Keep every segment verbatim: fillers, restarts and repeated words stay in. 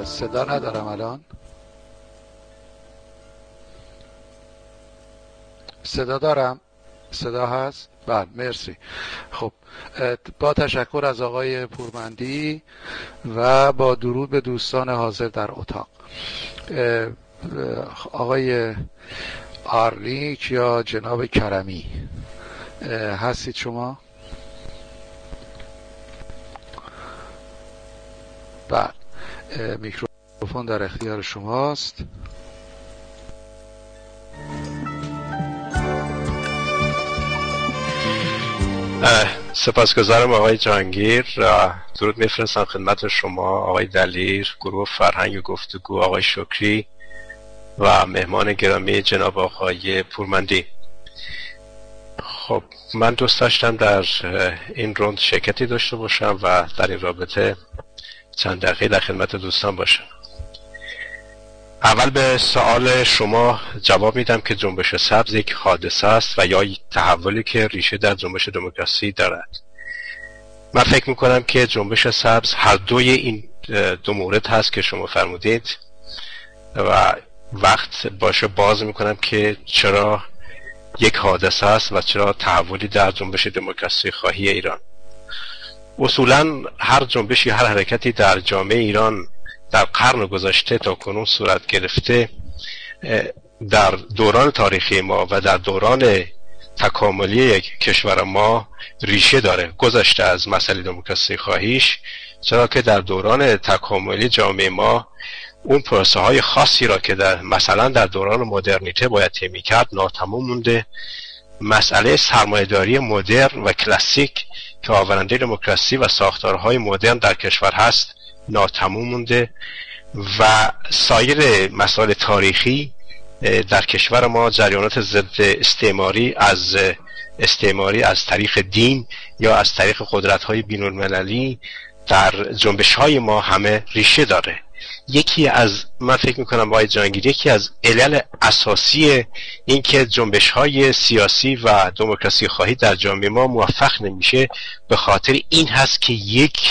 صدا ندارم الان. صدا دارم؟ صدا هست؟ بله مرسی. خب با تشکر از آقای پورمندی و با درود به دوستان حاضر در اتاق، آقای آرلیک یا جناب کرمی هستید شما؟ بله میکروفون در اختیار شماست. سپاسگزارم آقای جهانگیر. درود میفرستم خدمت شما، آقای دلیر، گروه فرهنگ گفتگو، آقای شکری و مهمان گرامی جناب آقای پورمندی. خب من دوست داشتم در این روند شرکتی داشته باشم و در این رابطه چند دقیقه در خدمت دوستان باشم. اول به سوال شما جواب میدم که جنبش سبز یک حادثه است و یا یک تحولی که ریشه در جنبش دموکراسی دارد. من فکر میکنم که جنبش سبز هر دوی این دو مورد هست که شما فرمودید و وقت باشه باز میکنم که چرا یک حادثه است و چرا تحولی در جنبش دموکراسی خواهی ایران. اصولا هر جنبشی، هر حرکتی در جامعه ایران در قرن گذشته تا کنون صورت گرفته در دوران تاریخی ما و در دوران تکاملی کشور ما ریشه داره، گذشته از مسئله دموکراسی خواهیش، چرا که در دوران تکاملی جامعه ما اون پروسه های خاصی را که در مثلا در دوران مدرنیته باید طی کرد ناتمام مونده. مسئله سرمایه‌داری مدرن و کلاسیک که آورنده دموکراسی و ساختارهای مدرن در کشور هست ناتمام مونده و سایر مسائل تاریخی در کشور ما، جریانات ضد استعماری از استعماری از طریق دین یا از طریق قدرت‌های بین‌المللی در جنبش‌های ما همه ریشه داره. یکی از من فکر میکنم آقای جهانگیر یکی از علل اساسی این که جنبش‌های سیاسی و دموکراسی خواهی در جامعه ما موفق نمیشه به خاطر این هست که یک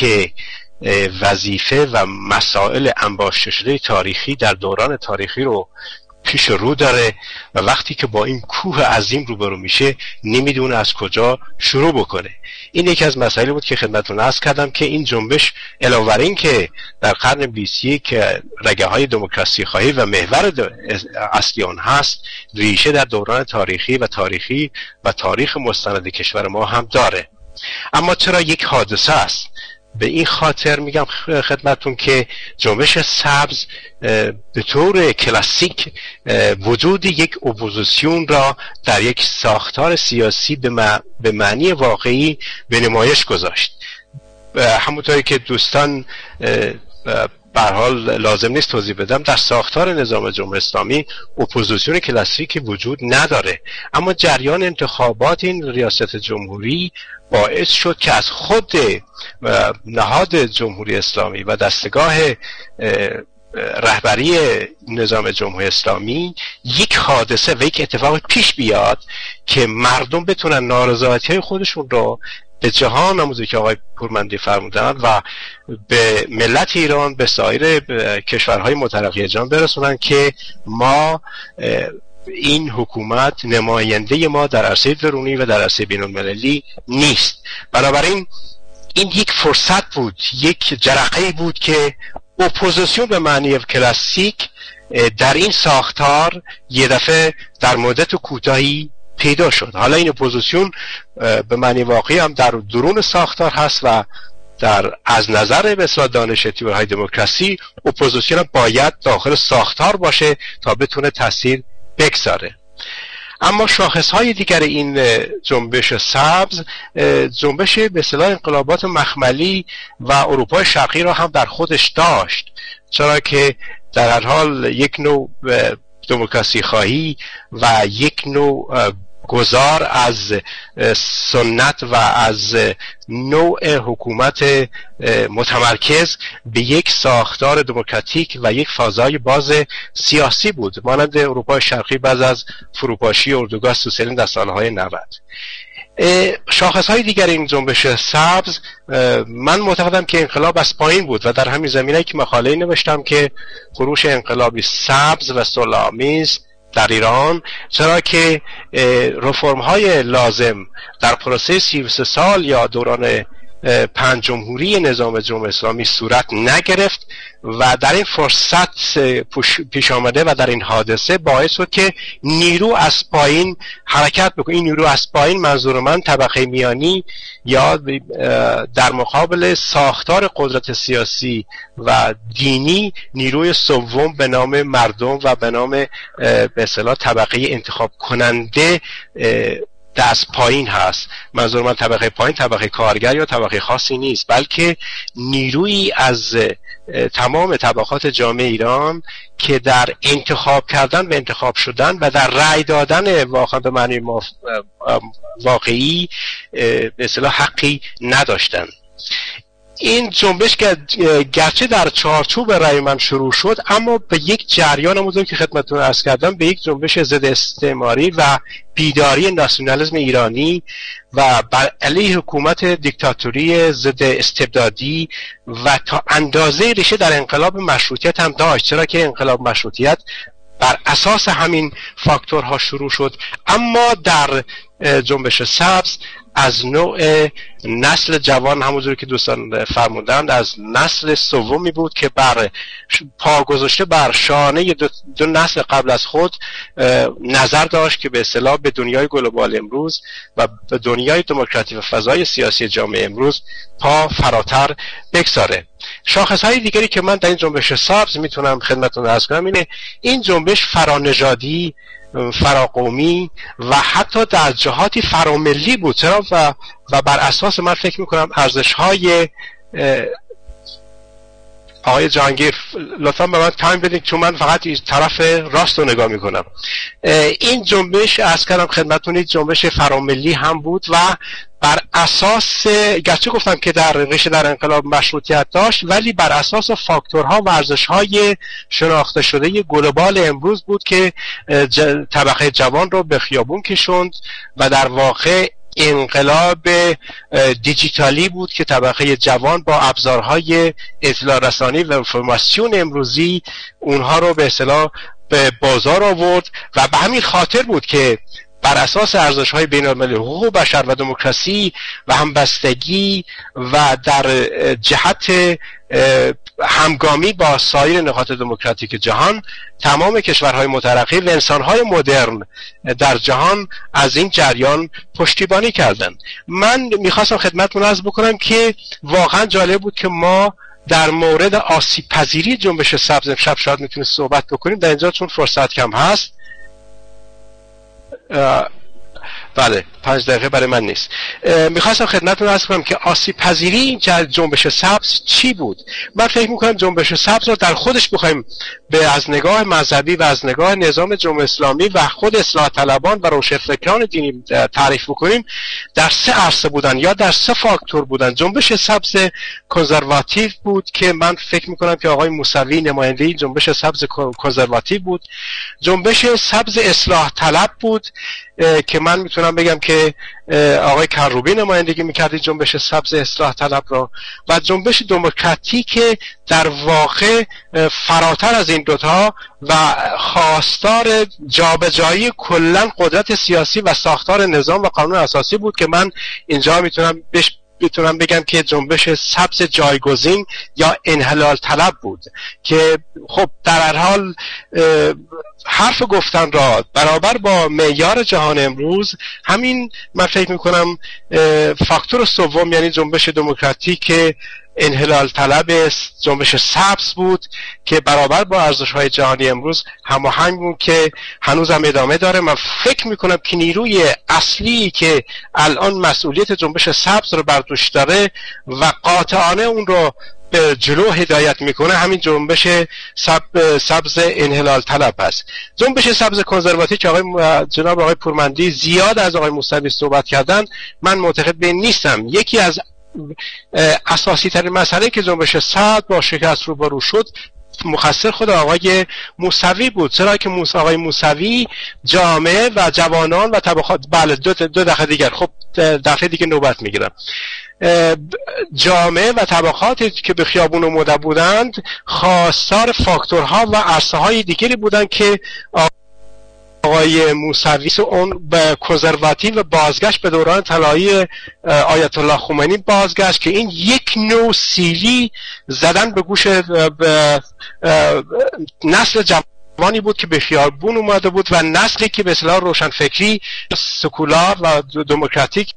وظیفه و مسائل انباشته شده تاریخی در دوران تاریخی رو پیش رو داره و وقتی که با این کوه عظیم روبرو میشه نمیدونه از کجا شروع بکنه. این یکی از مسائلی بود که خدمتتون عرض کردم که این جنبش علاوه بر این که در قرن بیست و یک که رگه های دموکراسی خواهی و محور اصلی آن هست، ریشه در دوران تاریخی و تاریخی و تاریخ مستند کشور ما هم داره. اما چرا یک حادثه است؟ به این خاطر میگم خدمتون که جنبش سبز به طور کلاسیک وجود یک اپوزیسیون را در یک ساختار سیاسی به معنی واقعی به نمایش گذاشت. همونطوری که دوستان به هر حال لازم نیست توضیح بدم، در ساختار نظام جمهوری اسلامی اپوزیسیون کلاسیکی وجود نداره، اما جریان انتخابات این ریاست جمهوری باعث شد که از خود نهاد جمهوری اسلامی و دستگاه رهبری نظام جمهوری اسلامی یک حادثه و یک اتفاق پیش بیاد که مردم بتونن نارضایتی خودشون رو به جهان، همونطور که آقای پورمندی فرمودن، و به ملت ایران، به سایر کشورهای مترقی جهان برسونن که ما این حکومت نماینده ما در عرصه درونی و در عرصه بین‌المللی نیست. بنابراین این یک فرصت بود، یک جرقه بود که اپوزیسیون به معنی کلاسیک در این ساختار یه دفعه در مدت کوتاهی پیدا شد. حالا این اپوزیسیون به معنی واقعی هم در درون ساختار هست و در از نظر به اصطلاح دانش تئوری دموکراسی اپوزیسیون باید داخل ساختار باشه تا بتونه تاثیر بگذاره. اما شاخصهای دیگر این جنبش سبز، جنبش به اصطلاح انقلابات مخملی و اروپای شرقی را هم در خودش داشت، چرا که در هر حال یک نوع دموکراسی خواهی و یک نوع گذار از سنت و از نوع حکومت متمرکز به یک ساختار دموکراتیک و یک فضای باز سیاسی بود، مانند اروپای شرقی بعد از فروپاشی اردوگاه سوسیالیسم در سالهای نود. شاخص های دیگر این جنبش سبز، من معتقدم که انقلاب از پایین بود و در همین زمینه که مقاله نوشتم که خروش انقلابی سبز و صلح‌آمیز در ایران، چرا که رفرم های لازم در پروسه سی و سه سال یا دوران پنج جمهوری نظام جمهوری اسلامی صورت نگرفت و در این فرصت پیش آمده و در این حادثه باعث شد که نیرو از پایین حرکت بکنه. این نیرو از پایین منظور من طبقه میانی یا در مقابل ساختار قدرت سیاسی و دینی نیروی سوم به نام مردم و به نام به اصطلاح طبقه انتخاب کننده دست پایین هست. منظور من طبقه پایین طبقه کارگر یا طبقه خاصی نیست، بلکه نیرویی از تمام طبقات جامعه ایران که در انتخاب کردن و انتخاب شدن و در رأی دادن واقعا به معنی واقعی به اصطلاح حقی نداشتن. این جنبش گرچه در چارچوب رأی من شروع شد، اما به یک جریان همونطور که خدمتتون عرض کردم به یک جنبش ضد استعماری و بیداری ناسیونالیسم ایرانی و بر علیه حکومت دیکتاتوری ضد استبدادی و تا اندازه ریشه در انقلاب مشروطیت هم داشت، چرا که انقلاب مشروطیت بر اساس همین فاکتورها شروع شد. اما در جنبش سبز از نوع نسل جوان، همونجوری که دوستان فرمودند، از نسل سومی بود که بر پا گذاشته بر شانه دو, دو نسل قبل از خود نظر داشت که به اصطلاح به دنیای گلوبال امروز و به دنیای دموکراتیک و فضای سیاسی جامعه امروز پا فراتر بگذاره. شاخصهای دیگری که من در این جنبش سبز میتونم خدمتتون عرض کنم اینه: این جنبش فرانژادی، فراقومی و حتی در جهاتی فراملی بود، چرا و, و بر اساس من فکر میکنم ارزش‌های آقای جهانگیر، لطفا به من تایم بدید چون من فقط طرف راست رو نگاه میکنم. این جنبش از کردم خدمتتون جنبش فراملی هم بود و بر اساس، گرچه گفتم که در ریشه در انقلاب مشروطیت داشت، ولی بر اساس فاکتورها و ارزش‌های شناخته شده گلوبال امروز بود که طبقه جوان رو به خیابون کشوند و در واقع انقلاب دیجیتالی بود که طبقه جوان با ابزارهای اطلاع رسانی و انفورماسیون امروزی اونها رو به اصطلاح به بازار آورد و به همین خاطر بود که بر اساس ارزش‌های بین‌المللی حقوق بشر و دموکراسی و همبستگی و در جهت همگامی با سایر نقاط دموکراتیک جهان، تمام کشورهای مترقی و انسانهای مدرن در جهان از این جریان پشتیبانی کردند. من میخواستم خدمتتون عرض بکنم که واقعا جالب بود که ما در مورد آسیب پذیری جنبش سبز امشب شاید میتونیم صحبت بکنیم در اینجا چون فرصت کم هست. بله، پنج دقیقه برای من نیست. میخواستم خدمتتون عرض کنم که آسیب پذیری این جنبش سبز چی بود. من فکر میکنم جنبش سبز رو در خودش بخوایم به از نگاه مذهبی و از نگاه نظام جمهوری اسلامی و خود اصلاح طلبان و روشنفکران دینی تعریف بکنیم، در سه عرصه بودن یا در سه فاکتور بودن. جنبش سبز کنزرواتیو بود که من فکر میکنم که آقای موسوی نماینده جنبش سبز کنزرواتیو بود. جنبش سبز اصلاح طلب بود که من میتونم بگم که آقای کروبی نمایندگی میکرد جنبش سبز اصلاح طلب را، و جنبش دموکراتیک در واقع فراتر از این دوتا و خواستار جابجایی کلا قدرت سیاسی و ساختار نظام و قانون اساسی بود که من اینجا میتونم بهش میتونم بگم که جنبش سبز جایگزین یا انحلال طلب بود که خب در هر حال حرف گفتن را برابر با معیار جهان امروز، همین من فکر میکنم فاکتور سوم یعنی جنبش دموکراتیک انحلال طلب جنبش سبز بود که برابر با ارزش‌های جهانی امروز هماهنگ بود که هنوز هم ادامه داره. من فکر میکنم که نیروی اصلی که الان مسئولیت جنبش سبز رو بر دوش داره و قاطعانه اون رو به جلو هدایت میکنه همین جنبش سب سبز انحلال طلب است. جنبش سبز کنزرواتیو که آقای جناب آقای پورمندی زیاد از آقای موسوی صحبت کردن، من معتقد به این نیستم. یکی از اساسی ترین مسئله که جنبش سبز با شکست روبرو شد مقصر خود آقای موسوی بود، چرا که موسی آقای موسوی جامعه و جوانان و طبقات، بله دو, دو دفعه دیگر، خب دفعه دیگه نوبت میگیرم، جامعه و طبقاتی که به خیابون اومده بودند خواستار فاکتورها و عرصه های دیگری بودند که آقای موسوی اون به کنزرواتیو و بازگشت به دوران طلایی آیت الله خمینی بازگشت که این یک نوع سیلی زدن به گوش به نسل جوانی بود که به خیابون اومده بود و نسلی که به اصطلاح روشنفکری سکولار و دموکراتیک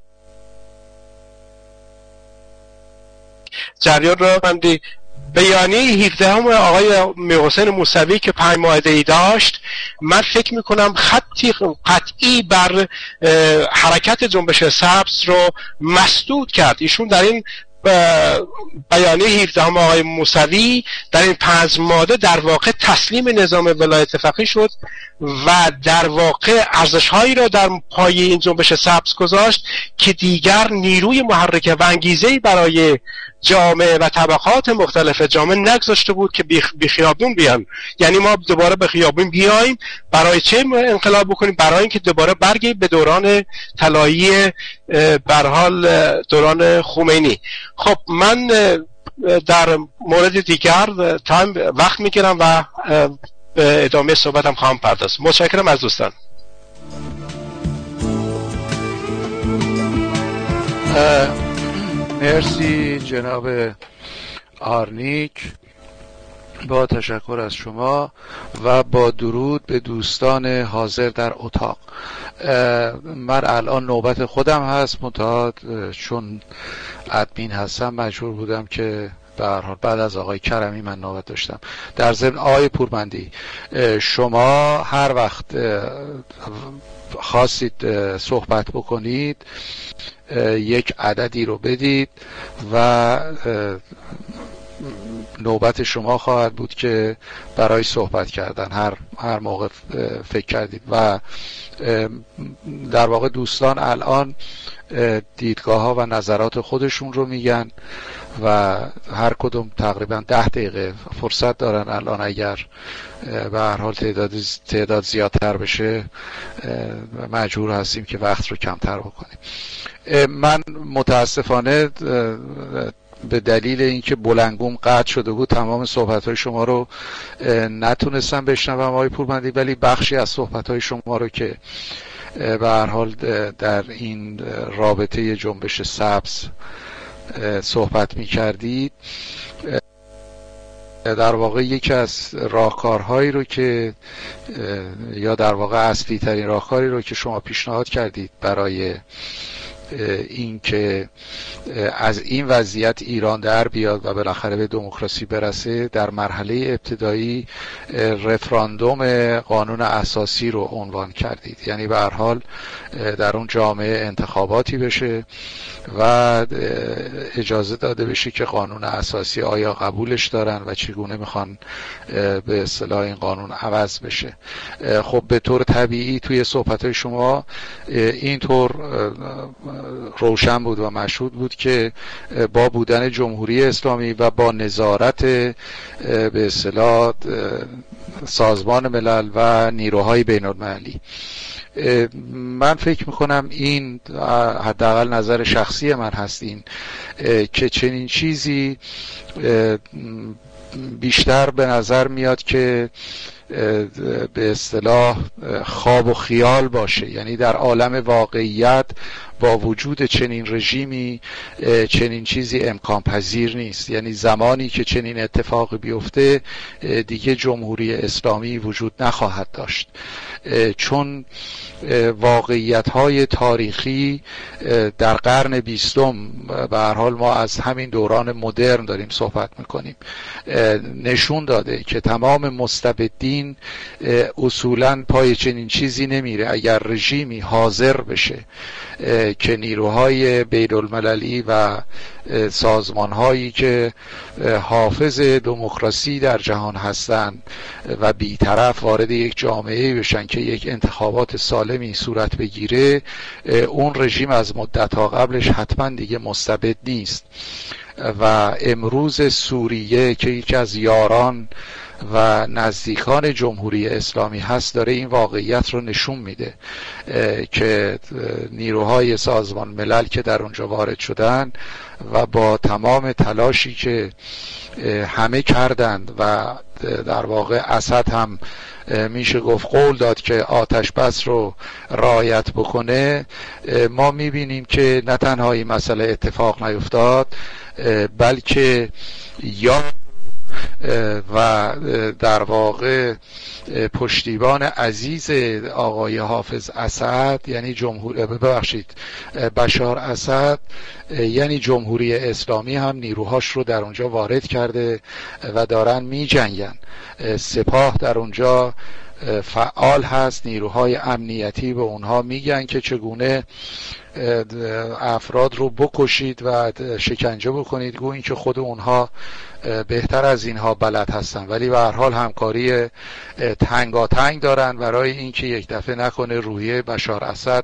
جریان را بندی. بیانیه هفدهم آقای میرحسین موسوی که پنج ماده ای داشت، من فکر میکنم خطی قطعی بر حرکت جنبش سبز رو مسدود کرد. ایشون در این بیانیه هفدهم آقای موسوی در این پنج ماده در واقع تسلیم نظام ولایت فقیه شد و در واقع ارزش‌هایی را در پای این جنبش سبز گذاشت که دیگر نیروی محرک و انگیزه‌ای برای جامعه و طبقات مختلف جامعه نگذاشته بود که بی خیابون بیان. یعنی ما دوباره به خیابون بیایم برای چه انقلاب بکنیم؟ برای اینکه دوباره برگردیم به دوران طلایی به هر حال دوران خمینی. خب من در مورد دیگر تایم وقت میگیرم و به ادامه صحبتم خواهم پرداخت. متشکرم از دوستان. مرسی جناب آرنیک، با تشکر از شما و با درود به دوستان حاضر در اتاق. من الان نوبت خودم هست، منتها چون ادمین هستم مجبور بودم که به هر حال بعد از آقای کرمی من نوبت داشتم. در ضمن آقای پورمندی، شما هر وقت خواستید صحبت بکنید یک عددی رو بدید و نوبت شما خواهد بود که برای صحبت کردن هر هر موقع فکر کردید. و در واقع دوستان الان دیدگاه ها و نظرات خودشون رو میگن و هر کدوم تقریبا ده دقیقه فرصت دارن الان. اگر به هر حال تعداد تعداد زیادتر بشه مجبور هستیم که وقت رو کمتر بکنیم. من متاسفانه به دلیل اینکه بلنگوم قطع شده بود تمام صحبت‌های شما رو نتونستم بشنوم آقای پورمندی، ولی بخشی از صحبت‌های شما رو که به هر حال در این رابطه جنبش سبز صحبت می‌کردید، در واقع یکی از راهکارهایی رو که یا در واقع اصلی ترین راهکاری رو که شما پیشنهاد کردید برای این که از این وضعیت ایران در بیاد و بالاخره به دموکراسی برسه، در مرحله ابتدایی رفراندوم قانون اساسی رو عنوان کردید. یعنی به هر حال در اون جامعه انتخاباتی بشه و اجازه داده بشه که قانون اساسی آیا قبولش دارن و چگونه میخوان به اصطلاح این قانون عوض بشه. خب به طور طبیعی توی صحبت‌های شما اینطور روشن بود و مشهود بود که با بودن جمهوری اسلامی و با نظارت به اصطلاح سازمان ملل و نیروهای بین المللی، من فکر میکنم این حداقل نظر شخصی من هست این که چنین چیزی بیشتر به نظر میاد که به اصطلاح خواب و خیال باشه. یعنی در عالم واقعیت با وجود چنین رژیمی چنین چیزی امکان پذیر نیست. یعنی زمانی که چنین اتفاقی بیفته دیگه جمهوری اسلامی وجود نخواهد داشت، چون واقعیت‌های تاریخی در قرن بیستم، به هر حال ما از همین دوران مدرن داریم صحبت میکنیم، نشون داده که تمام مستبدین اصولاً پای چنین چیزی نمیره. اگر رژیمی حاضر بشه که نیروهای بین المللی و سازمانهایی که حافظ دموکراسی در جهان هستند و بی‌طرف وارد یک جامعه بشن که یک انتخابات سالمی صورت بگیره، اون رژیم از مدت‌ها قبلش حتما دیگه مستبد نیست. و امروز سوریه که یکی از یاران و نزدیکان جمهوری اسلامی هست داره این واقعیت رو نشون میده که نیروهای سازمان ملل که در اونجا وارد شدن و با تمام تلاشی که همه کردند و در واقع اسد هم میشه گفت قول داد که آتش بس رو رعایت بکنه، ما میبینیم که نه تنها این مسئله اتفاق نیفتاد بلکه یا و در واقع پشتیبان عزیز آقای حافظ اسد یعنی جمهور ببخشید بشار اسد یعنی جمهوری اسلامی هم نیروهاش رو در اونجا وارد کرده و دارن می جنگن. سپاه در اونجا فعال هست، نیروهای امنیتی به اونها میگن که چگونه افراد رو بکشید و شکنجه بکنید، گویا اینکه خود اونها بهتر از اینها بلد هستن، ولی به هر حال همکاری تنگاتنگ دارن برای اینکه یک دفعه نکنه روحیه بشار اسد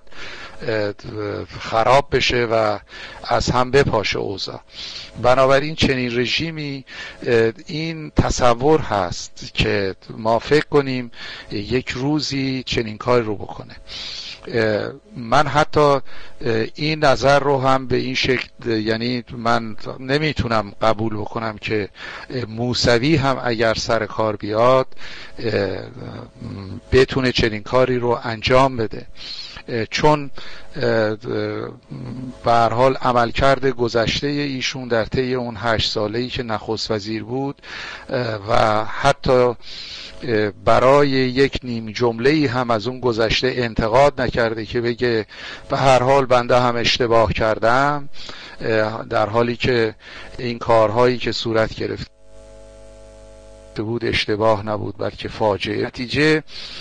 خراب بشه و از هم بپاشه اوضاع. بنابراین چنین رژیمی این تصور هست که ما فکر کنیم یک روزی چنین کاری رو بکنه. من حتی این نظر رو هم به این شکل، یعنی من نمیتونم قبول بکنم که موسوی هم اگر سر کار بیاد بتونه چنین کاری رو انجام بده، چون به هر حال عملکرد گذشته ایشون در طی اون هشت ساله‌ای که نخست وزیر بود و حتی برای یک نیم جمله‌ای هم از اون گذشته انتقاد نکرده که بگه به هر حال بنده هم اشتباه کردم، در حالی که این کارهایی که صورت گرفت بود اشتباه نبود بلکه فاجعه. نتیجه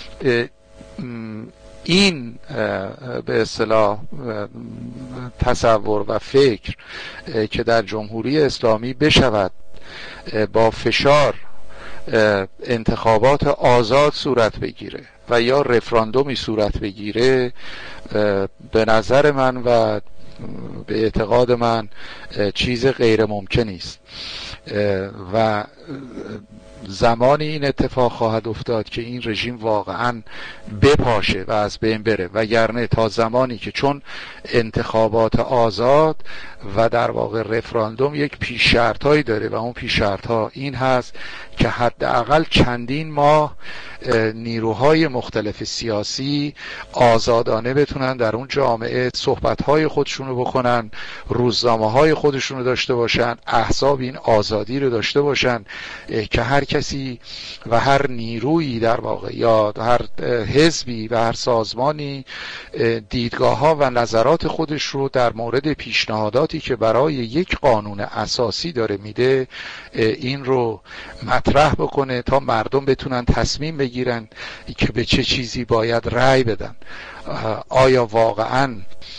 این به اصطلاح تصور و فکر که در جمهوری اسلامی بشود با فشار انتخابات آزاد صورت بگیره و یا رفراندومی صورت بگیره، به نظر من و به اعتقاد من چیز غیر ممکنی است و زمانی این اتفاق خواهد افتاد که این رژیم واقعا بپاشه و از بین بره، وگرنه تا زمانی که چون انتخابات آزاد و در واقع رفراندوم یک پیش شرط هایی داره و اون پیش شرط ها این هست که حداقل چندین ماه نیروهای مختلف سیاسی آزادانه بتونن در اون جامعه صحبت های خودشونو بکنن، روزنامه های خودشونو داشته باشن، احزاب این آزادی رو داشته باشن که هر کسی و هر نیرویی در واقع یا هر حزبی و هر سازمانی دیدگاه ها و نظرات خودش رو در مورد پیشنهاداتی که برای یک قانون اساسی داره میده این رو مطرح بکنه تا مردم بتونن تصمیم بگیرن که به چه چیزی باید رأی بدن. آیا واقعاً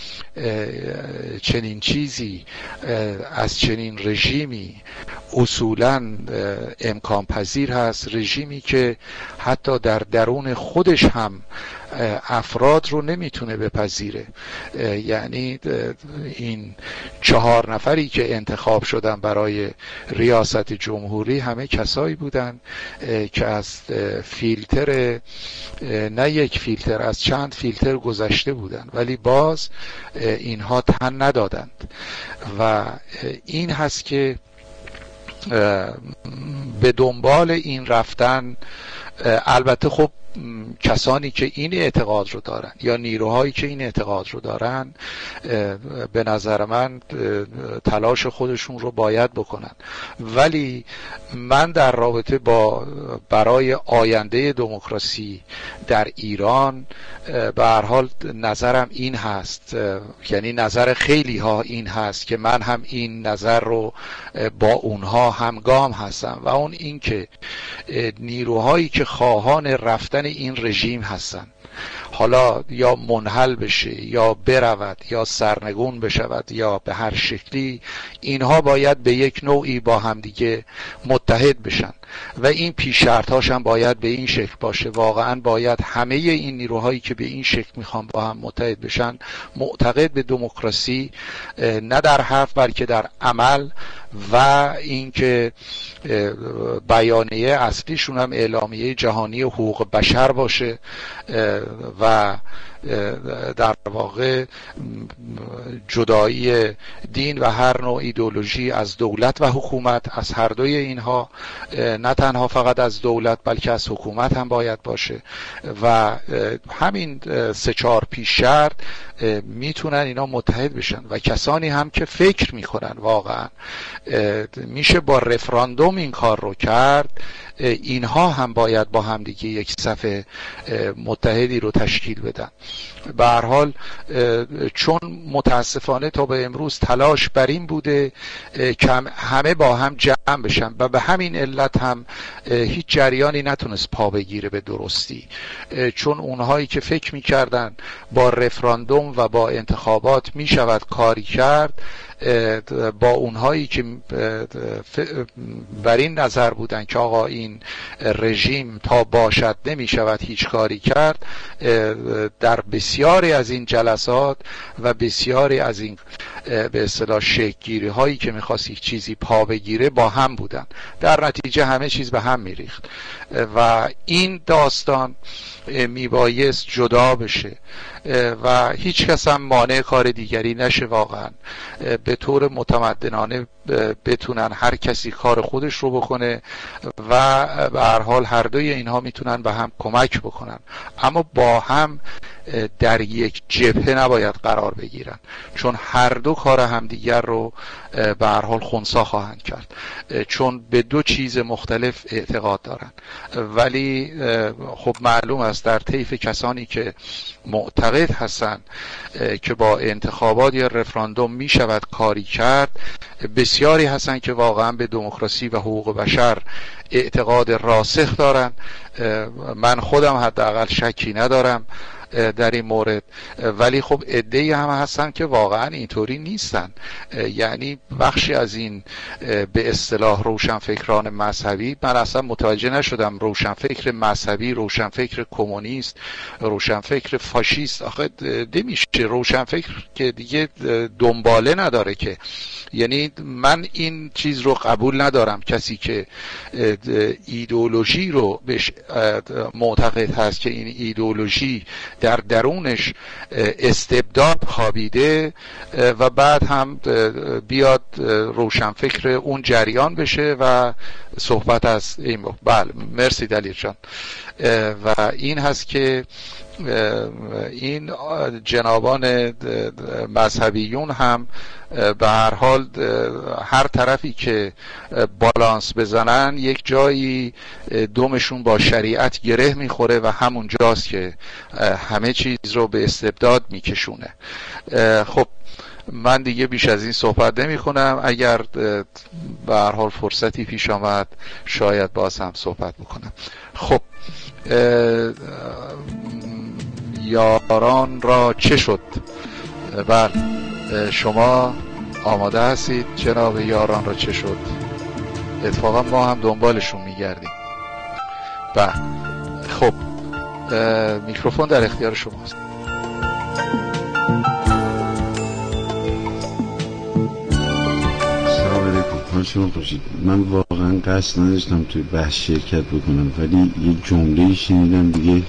چنین چیزی از چنین رژیمی اصولاً امکان پذیر هست؟ رژیمی که حتی در درون خودش هم افراد رو نمیتونه بپذیره. یعنی این چهار نفری که انتخاب شدن برای ریاست جمهوری همه کسایی بودن که از فیلتر، نه یک فیلتر، از چند فیلتر گذشته بودن، ولی باز اینها تن ندادند و این هست که به دنبال این رفتن. البته خب کسانی که این اعتقاد رو دارن یا نیروهایی که این اعتقاد رو دارن به نظر من تلاش خودشون رو باید بکنن، ولی من در رابطه با برای آینده دموکراسی در ایران به هر حال نظرم این هست، یعنی نظر خیلی ها این هست که من هم این نظر رو با اونها همگام هستم و اون این که نیروهایی که خواهان رفتن این رژیم هستن، حالا یا منحل بشه یا برود یا سرنگون بشود یا به هر شکلی، اینها باید به یک نوعی با همدیگه متحد بشن و این پیش شرط‌هاش هم باید به این شکل باشه. واقعا باید همه این نیروهایی که به این شکل میخوان با هم متحد بشن، معتقد به دموکراسی نه در حرف بلکه در عمل، و اینکه بیانیه اصلیشون هم اعلامیه جهانی حقوق بشر باشه و در واقع جدایی دین و هر نوع ایدئولوژی از دولت و حکومت، از هر دوی اینها، نه تنها فقط از دولت بلکه از حکومت هم باید باشه. و همین سه چهار پیش شرط میتونن اینا متحد بشن و کسانی هم که فکر میکنن واقعا میشه با رفراندوم این کار رو کرد، اینها هم باید با هم دیگه یک صف متحدی رو تشکیل بدن. به هر حال چون متاسفانه تا به امروز تلاش بر این بوده که همه با هم جمع بشن و به همین علت هم هیچ جریانی نتونست پا بگیره به درستی، چون اونهایی که فکر میکردن با رفراندوم و با انتخابات میشود کاری کرد، با اونهایی که بر این نظر بودن که آقا این رژیم تا باشد نمی شود هیچ کاری کرد، در بسیاری از این جلسات و بسیاری از این به اصطلاح شکل‌گیری هایی که میخواست یک چیزی پا بگیره با هم بودن، در نتیجه همه چیز به هم میریخت و این داستان میبایست جدا بشه و هیچ کس هم مانع کار دیگری نشه. واقعا به طور متمدنانه بتونن هر کسی کار خودش رو بکنه و به هر حال هر دوی اینها میتونن به هم کمک بکنن، اما با هم در یک جبهه نباید قرار بگیرن، چون هر دو کار همدیگر رو به هر حال خنثی خواهند کرد، چون به دو چیز مختلف اعتقاد دارن. ولی خب معلوم است در طیف کسانی که معتقد هستن که با انتخابات یا رفراندوم می شود کاری کرد، بسیاری هستن که واقعا به دموکراسی و حقوق بشر اعتقاد راسخ دارن. من خودم حداقل شکی ندارم در این مورد، ولی خب عده‌ای هم هستن که واقعا اینطوری نیستن. یعنی بخشی از این به اصطلاح روشنفکران مذهبی، من اصلا متوجه نشدم روشنفکر مذهبی، روشنفکر کمونیست، روشنفکر فاشیست، آخه نمیشه روشنفکر که دیگه دنباله نداره که. یعنی من این چیز رو قبول ندارم، کسی که ایدئولوژی رو بهش معتقد هست که این ایدئولوژی در درونش استبداد خوابیده و بعد هم بیاد روشنفکر اون جریان بشه و صحبت از این. بله مرسی دلیل جان. و این هست که این جنابان مذهبیون هم به هر حال هر طرفی که بالانس بزنن یک جایی دومشون با شریعت گره میخوره و همون جاست که همه چیز رو به استبداد میکشونه. خب من دیگه بیش از این صحبت نمی کنم. اگر به هر حال فرصتی پیش آمد شاید باز هم صحبت بکنم. خب یاران را چه شد؟ بله شما آماده هستید جناب یاران را چه شد؟ اتفاقا ما هم دنبالشون میگردیم. بله خب میکروفون در اختیار شماست. شما باشید. من واقعا قصد نداشتم توی بحث شرکت بکنم، ولی یه جمله‌ای شنیدم دیگه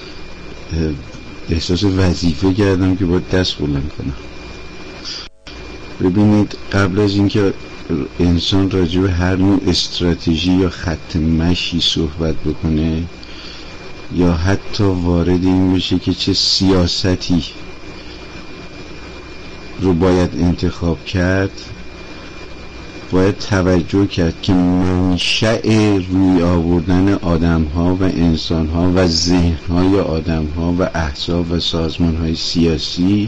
احساس وظیفه کردم که باید دست بلند کنم. ببینید قبل از اینکه انسان راجع به هر نوع استراتژی یا خط مشی صحبت بکنه یا حتی وارد این بشه که چه سیاستی رو باید انتخاب کرد، باید توجه کرد که منشأ روی آوردن آدم ها و انسان ها و ذهن های آدم ها و احزاب و سازمان های سیاسی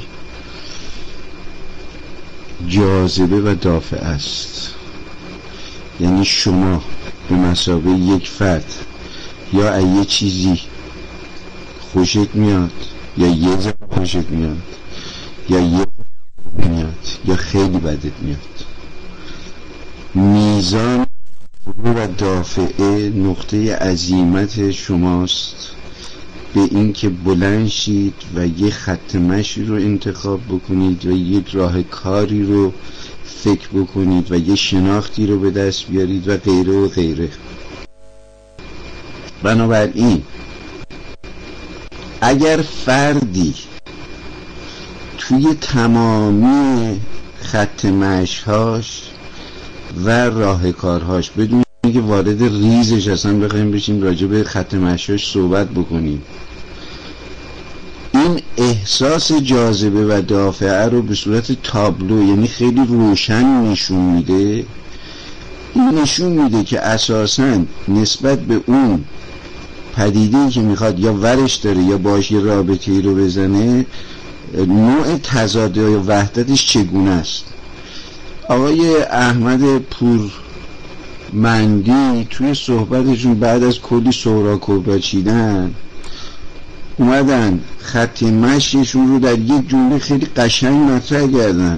جاذبه و دافع است. یعنی شما به مثابه یک فرد یا یه چیزی خوشت میاد یا یه ذره خوشت میاد یا یه میاد یا خیلی بدت میاد. میزان و دافعه نقطه عزیمت شماست به این که بلند شید و یک خط مشی رو انتخاب بکنید و یک راه کاری رو فکر بکنید و یک شناختی رو به دست بیارید و غیره و غیره. بنابراین اگر فردی توی تمامی خط مشی‌هاش و راه کارهاش بدون اینکه وارد ریزش اصلا بخوایم بشیم راجع به خط مشی‌هاش صحبت بکنیم، این احساس جاذبه و دافعه رو به صورت تابلو، یعنی خیلی روشن نشون میده. این نشون میده که اساساً نسبت به اون پدیده‌ای که میخواد یا ورش داره یا باهاش یه رابطه‌ای رو بزنه، نوع تضاد یا وحدتش چگونه است. آقای احمد پورمندی توی صحبتشون بعد از کلی سورا کبرا چیدن اومدن خط مشیشون رو در یک جمله خیلی قشنگ مطرح کردن: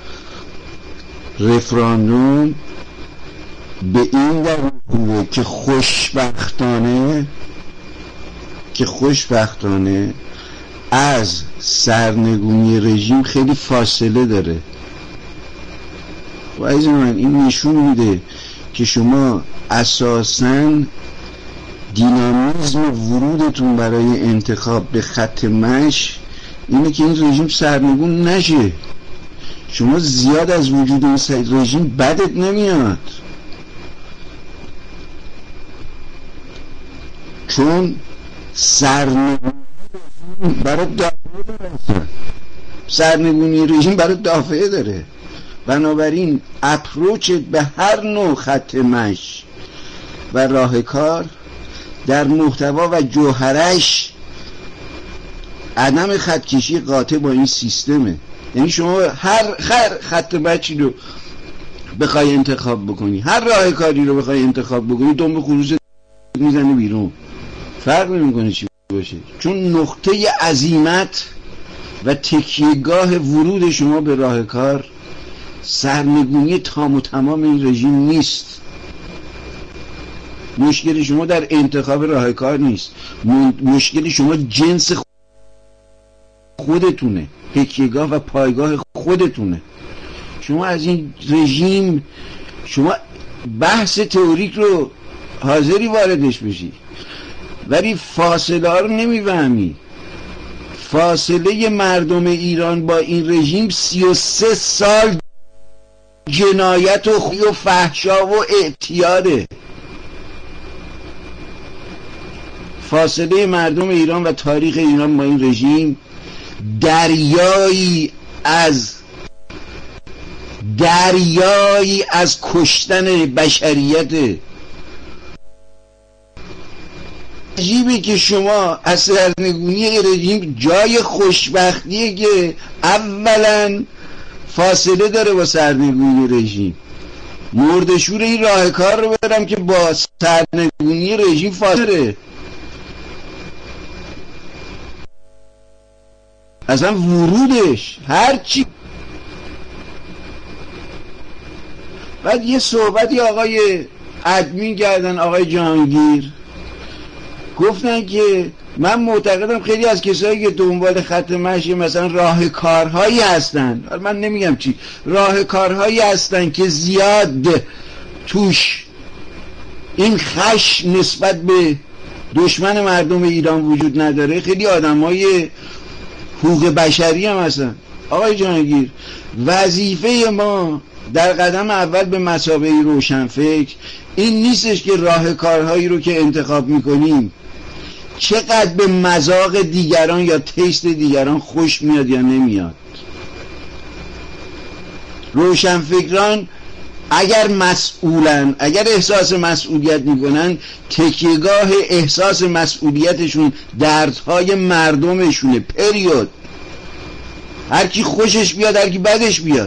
رفراندوم به این در خوبه که خوشبختانه که خوشبختانه از سرنگونی رژیم خیلی فاصله داره. و از من این نشون میده که شما اساساً دینامیزم ورودتون برای انتخاب به خط مشی اینه که این رژیم سرنگون نشه. شما زیاد از وجود این رژیم بدت نمیاد، چون سرنگونی برای دافعه داره، سرنگونی رژیم برای دافعه داره. بنابراین اپروچ به هر نوع خط مشی و راه کار در محتوا و جوهرش عدم خطکشی قاطع با این سیستمه. یعنی شما هر هر خط مشی رو بخوای انتخاب بکنی، هر راه کاری رو بخوای انتخاب بکنی، دنب خروج میزنه بیرون، فرق نمیکنه چی باشه، چون نقطه عزیمت و تکیهگاه ورود شما به راه کار سرنگونی تام و تمام این رژیم نیست. مشکل شما در انتخاب راه کار نیست، مشکل شما جنس خودتونه، تکیهگاه و پایگاه خودتونه. شما از این رژیم شما بحث تئوریک رو حاضری واردش بشی ولی فاصله ها رو نمیفهمی. فاصله مردم ایران با این رژیم سی و سه سال جنایت و خوی و فحشا و اعتیاده. فاصله مردم ایران و تاریخ ایران با این رژیم دریایی از دریایی از کشتن بشریت. عجیبه که شما از سرنگونی رژیم جای خوشبختیه که اولا فاصله داره با سرنگونی رژیم. مردشور این راه کار رو برم که با سرنگونی رژیم فاصله، اصلا ورودش هرچی. بعد یه صحبتی آقای ادمین کردن، آقای جهانگیر، گفتن که من معتقدم خیلی از کسایی که دنبال خط مشی مثلا راه کارهایی هستن، من نمیگم چی، راه کارهایی هستن که زیاد توش این خش نسبت به دشمن مردم ایران وجود نداره، خیلی آدمای حقوق بشری هم هستن. آقای جهانگیر، وظیفه ما در قدم اول به مثابه روشنفکر این نیستش که راه کارهایی رو که انتخاب میکنیم چقدر به مذاق دیگران یا تیست دیگران خوش میاد یا نمیاد. روشنفکران اگر مسئولن، اگر احساس مسئولیت میکنن، تکیهگاه احساس مسئولیتشون دردهای مردمشونه، پریود. هر کی خوشش بیاد هر کی بدش بیاد.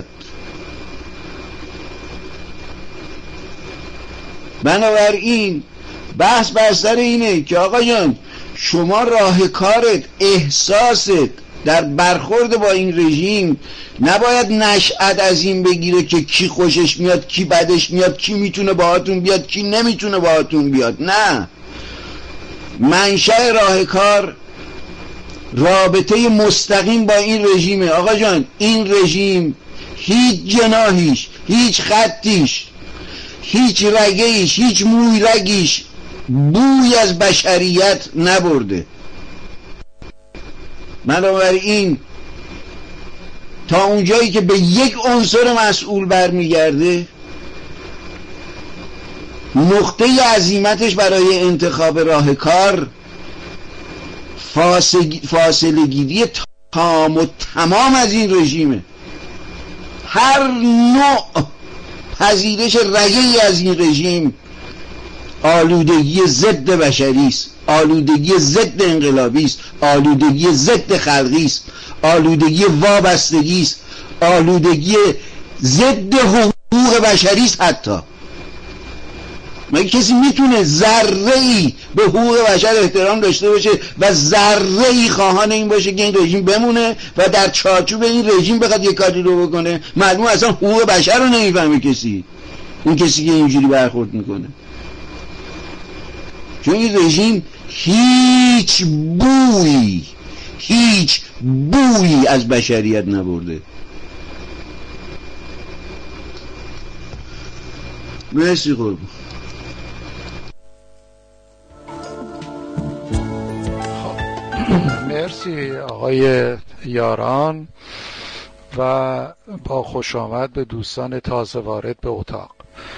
بنابراین بحث بر سر اینه که آقایان شما راه کارت، احساست، در برخورد با این رژیم نباید نشأت از این بگیره که کی خوشش میاد، کی بدش میاد، کی میتونه باهاتون بیاد، کی نمیتونه باهاتون بیاد. نه، منشأ راه کار رابطه مستقیم با این رژیمه. آقا جان، این رژیم هیچ جناحیش، هیچ خطیش، هیچ رگهیش، هیچ موی رگیش بوی از بشریت نبرده. بنابراین تا اونجایی که به یک عنصر مسئول برمیگرده، نقطه عزیمتش برای انتخاب راه کار فاصله گیری تام و تمام از این رژیمه. هر نوع پذیرش رگه‌ای از این رژیم آلودگی ضد بشری است، آلودگی ضد انقلابی است، آلودگی ضد خلقی است، آلودگی وابستگی است، آلودگی ضد حقوق بشری است. حتی مگه کسی میتونه ذره‌ای به حقوق بشر احترام داشته باشه و ذره‌ای خواهان این باشه که این رژیم بمونه و در چارچوب این رژیم بخواد یک کاری رو بکنه؟ معلومه اصلا حقوق بشر رو نمیفهمه کسی، اون کسی که اینجوری برخورد میکنه. چون این رژیم هیچ بویی هیچ بویی از بشریت نبرده. مرسی قربان. مرسی آقای یاران و با خوش آمد به دوستان تازه وارد به اتاق.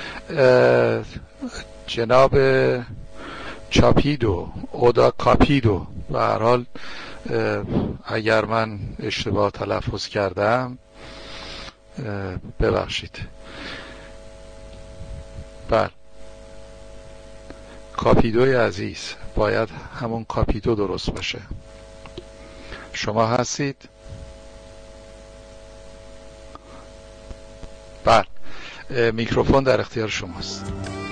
جناب چاپیدو اودا کاپیدو، به هر حال اگر من اشتباه تلفظ کردم ببخشید. بله، کاپیدوی عزیز، باید همون کاپیدو درست باشه. شما هستید؟ بله، میکروفون در اختیار شماست.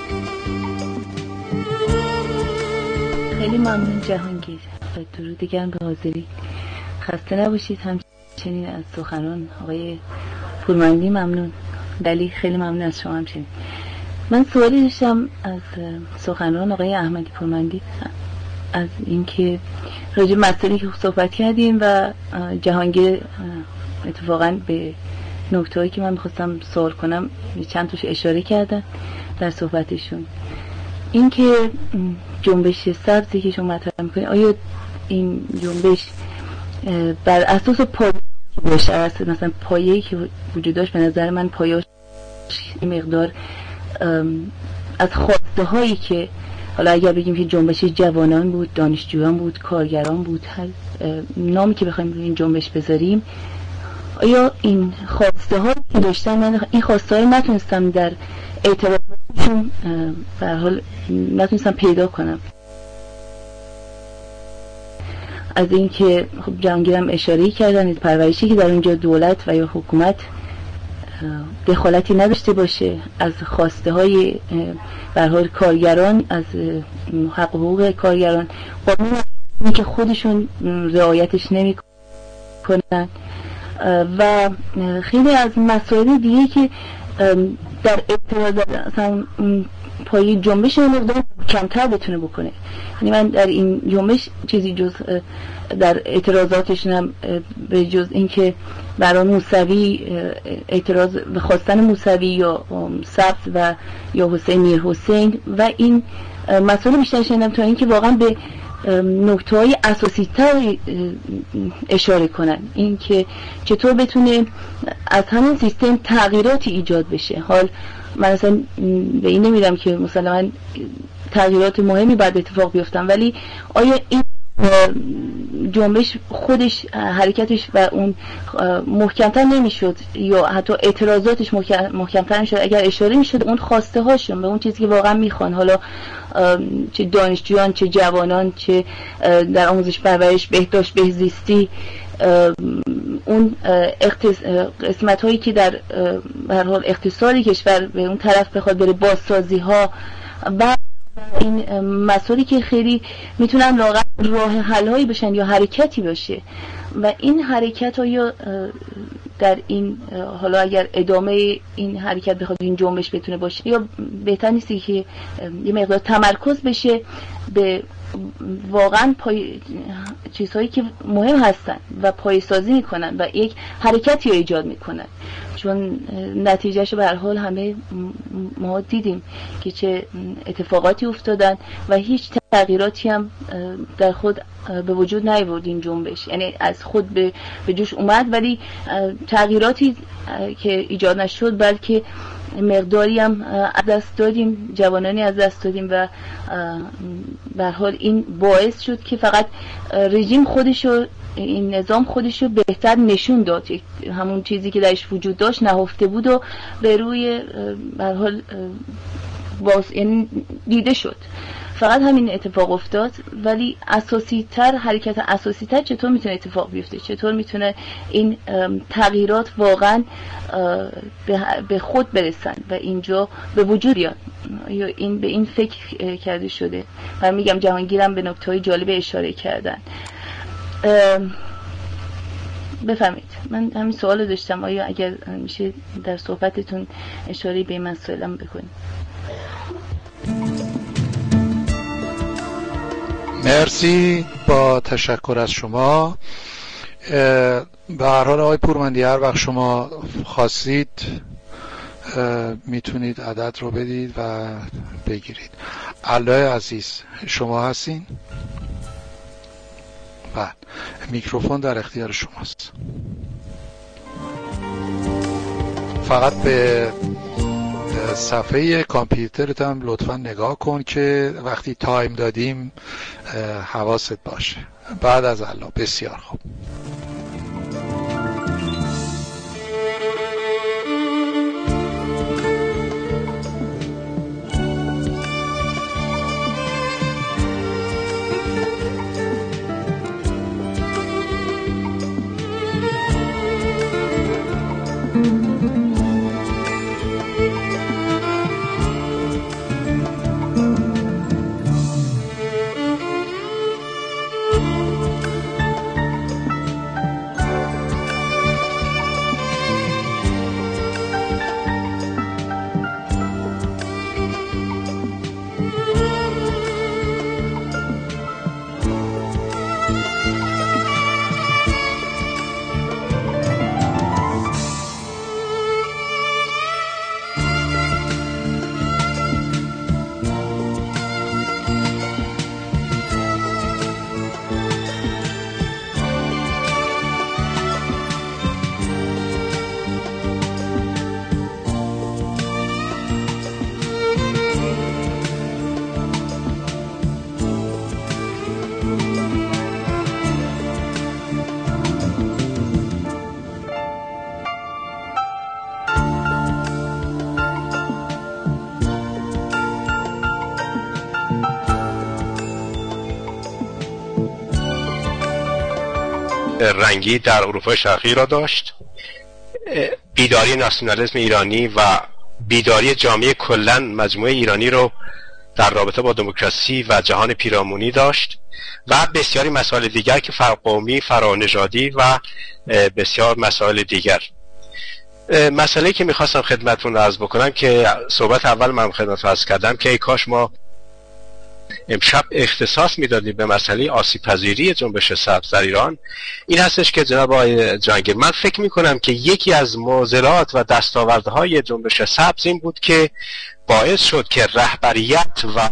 خیلی ممنون جهانگیر، درود گرم به حاضری. خسته نباشید. همچنین از سخنان آقای پورمندی ممنون. دلی خیلی ممنون از شما. همچنین من سوالی داشتم از سخنان آقای احمدی پورمندی، از اینکه راجع به مسائلی که صحبت کردیم و جهانگیر اتفاقا به نکته‌ای که من می‌خواستم سوال کنم چند تاش اشاره کردن در صحبتشون. این که جنبش سبزی که شما مطرح می‌کنید، آیا این جنبش بر اساس پایه باشه، مثلا پایه‌ای که وجود داشت، به نظر من پایه‌اش مقدار از خواسته هایی که حالا اگر بگیم که جنبش جوانان بود، دانشجویان بود، کارگران بود، هر نامی که بخوایم روی این جنبش بذاریم، آیا این خواسته هایی که داشتن، من این خواسته ها رو نتونستم در اعتراضاتشون به هر حال نتونستم پیدا کنم. از این که خب جهانگیرم اشاره کردن، از پرورشی که در اونجا دولت و یا حکومت دخالتی نداشته باشه، از خواسته های به هر حال کارگران، از حق حقوق کارگران، قانونی که خودشون رعایتش نمی کنن و خیلی از مسائل دیگه که در اعتراضات مثلا پای جنبش مقدار کمتر بتونه بکنه. یعنی من در این جنبش چیزی جز در اعتراضاتش نم به جز اینکه برای موسوی اعتراض به خواستن موسوی یا سبز و یا حسین میر حسین و این مسئله بیشتر شنیدم تا اینکه واقعا به نکته‌های اساسی تر اشاره کنن، این که چطور بتونه از همون سیستم تغییراتی ایجاد بشه. حال من اصلا به این نمیدم که مثلا تغییرات مهمی بعد اتفاق بیفتن، ولی آیا این جنبش خودش حرکتش و اون محکمتر نمیشد یا حتی اعتراضاتش محکمتر نمیشد اگر اشاره میشد اون خواسته هاشون به اون چیزی که واقعا میخوان، حالا چه دانشجویان، چه جوانان، چه در آموزش پرورش، بهداشت، بهزیستی، اون قسمت هایی که در هر حال اقتصادی کشور به اون طرف بخواد بره، بازسازی ها و این مسائلی که خیلی میتونن لااقل راه حل هایی بشن یا حرکتی باشه و این حرکت ها یا در این حالا اگر ادامه این حرکت بخواد این جنبش بتونه باشه یا بهتر نیستی که یه مقدار تمرکز بشه به واقعا پای چیزهایی که مهم هستن و پایه‌سازی میکنن و یک حرکتی رو ایجاد میکنن، چون نتیجهش به هر حال همه ما دیدیم که چه اتفاقاتی افتادن و هیچ تغییراتی هم در خود به وجود نیاورد این جنبش، یعنی از خود به به جوش اومد ولی تغییراتی که ایجاد نشد بلکه مقداری هم از دست دادیم، جوانانی از دست دادیم و به هر حال این باعث شد که فقط رژیم خودشو، این نظام خودشو بهتر نشون داد، همون چیزی که درش وجود داشت نهفته بود و به روی به هر حال باز یعنی دیده شد. فقط همین اتفاق افتاد، ولی اساسی تر، حرکت اساسی تر چطور میتونه اتفاق بیفته، چطور میتونه این تغییرات واقعا به خود برسن و اینجا به وجود بیاد، یا این به این فکر کرده شده و میگم جهانگیرم به نکته‌های جالب اشاره کردن. بفهمید من همین سوال داشتم، آیا اگر میشه در صحبتتون اشاره به این مسائلم بکنید. مرسی، با تشکر از شما. به هر حال آقای پورمندی هر وقت شما خواستید میتونید عدد رو بدید و بگیرید. الله عزیز شما هستین؟ بله، میکروفون در اختیار شماست. فقط به صفحه کامپیوترت هم لطفا نگاه کن که وقتی تایم دادیم حواست باشه. بعد از الله. بسیار خوب. رنگی در اروپای شرقی را داشت، بیداری ناسیونالیسم ایرانی و بیداری جامعه کلن مجموعه ایرانی رو در رابطه با دموکراسی و جهان پیرامونی داشت و بسیاری مسائل دیگر که فرقومی، فرانژادی و بسیار مسائل دیگر. مسئله که میخواستم خدمتتون عرض بکنم که صحبت اول من خدمتتون عرض کردم که ای کاش ما امشب اختصاص میدادیم به مسئله آسیب‌پذیری جنبش سبز در ایران، این هستش که جناب آقای جهانگیر، من فکر میکنم که یکی از معضلات و دستاوردهای جنبش سبز این بود که باعث شد که رهبریت و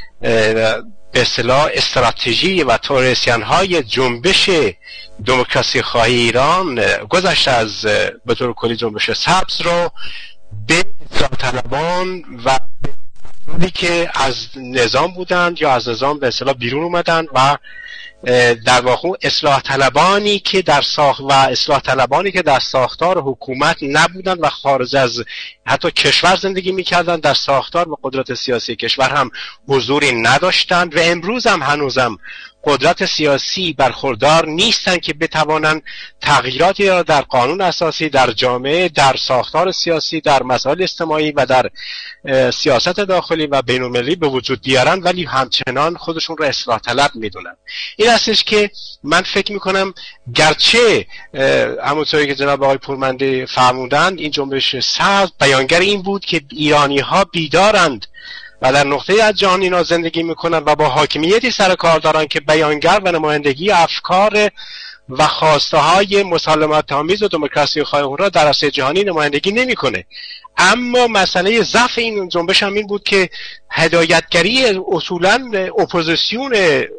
به اصطلاح استراتژی و تئوریسین‌های جنبش دموکراسی خواهی ایران گذشته از به طور کلی جنبش سبز رو به اصلاح طلبان و افرادی که از نظام بودند یا از نظام به اصطلاح بیرون اومدن و در واقع اصلاح طلبانی که در ساخت و اصلاح طلبانی که در ساختار حکومت نبودند و خارج از حتی کشور زندگی میکردند، در ساختار و قدرت سیاسی کشور هم حضوری نداشتند و امروز هم هنوزم قدرت سیاسی برخوردار نیستن که بتوانند تغییراتی را در قانون اساسی، در جامعه، در ساختار سیاسی، در مسائل اجتماعی و در سیاست داخلی و بین‌المللی به وجود بیارن، ولی همچنان خودشون را اصلاح طلب میدونن. این هستش که من فکر میکنم گرچه همونطوری که جناب آقای پورمندی فرمودند این جنبش سبز بیانگر این بود که ایرانی ها بیدارند و در نقطه از جهان اینا زندگی میکنن و با حاکمیتی سر کار دارن که بیانگر و نمایندگی افکار و خواسته های مسالمت آمیز و دموکراسی خواهان را در عرصه جهانی نمایندگی نمیکنه. اما مسئله ضعف این جنبش هم این بود که هدایتگری اصولا اپوزیسیون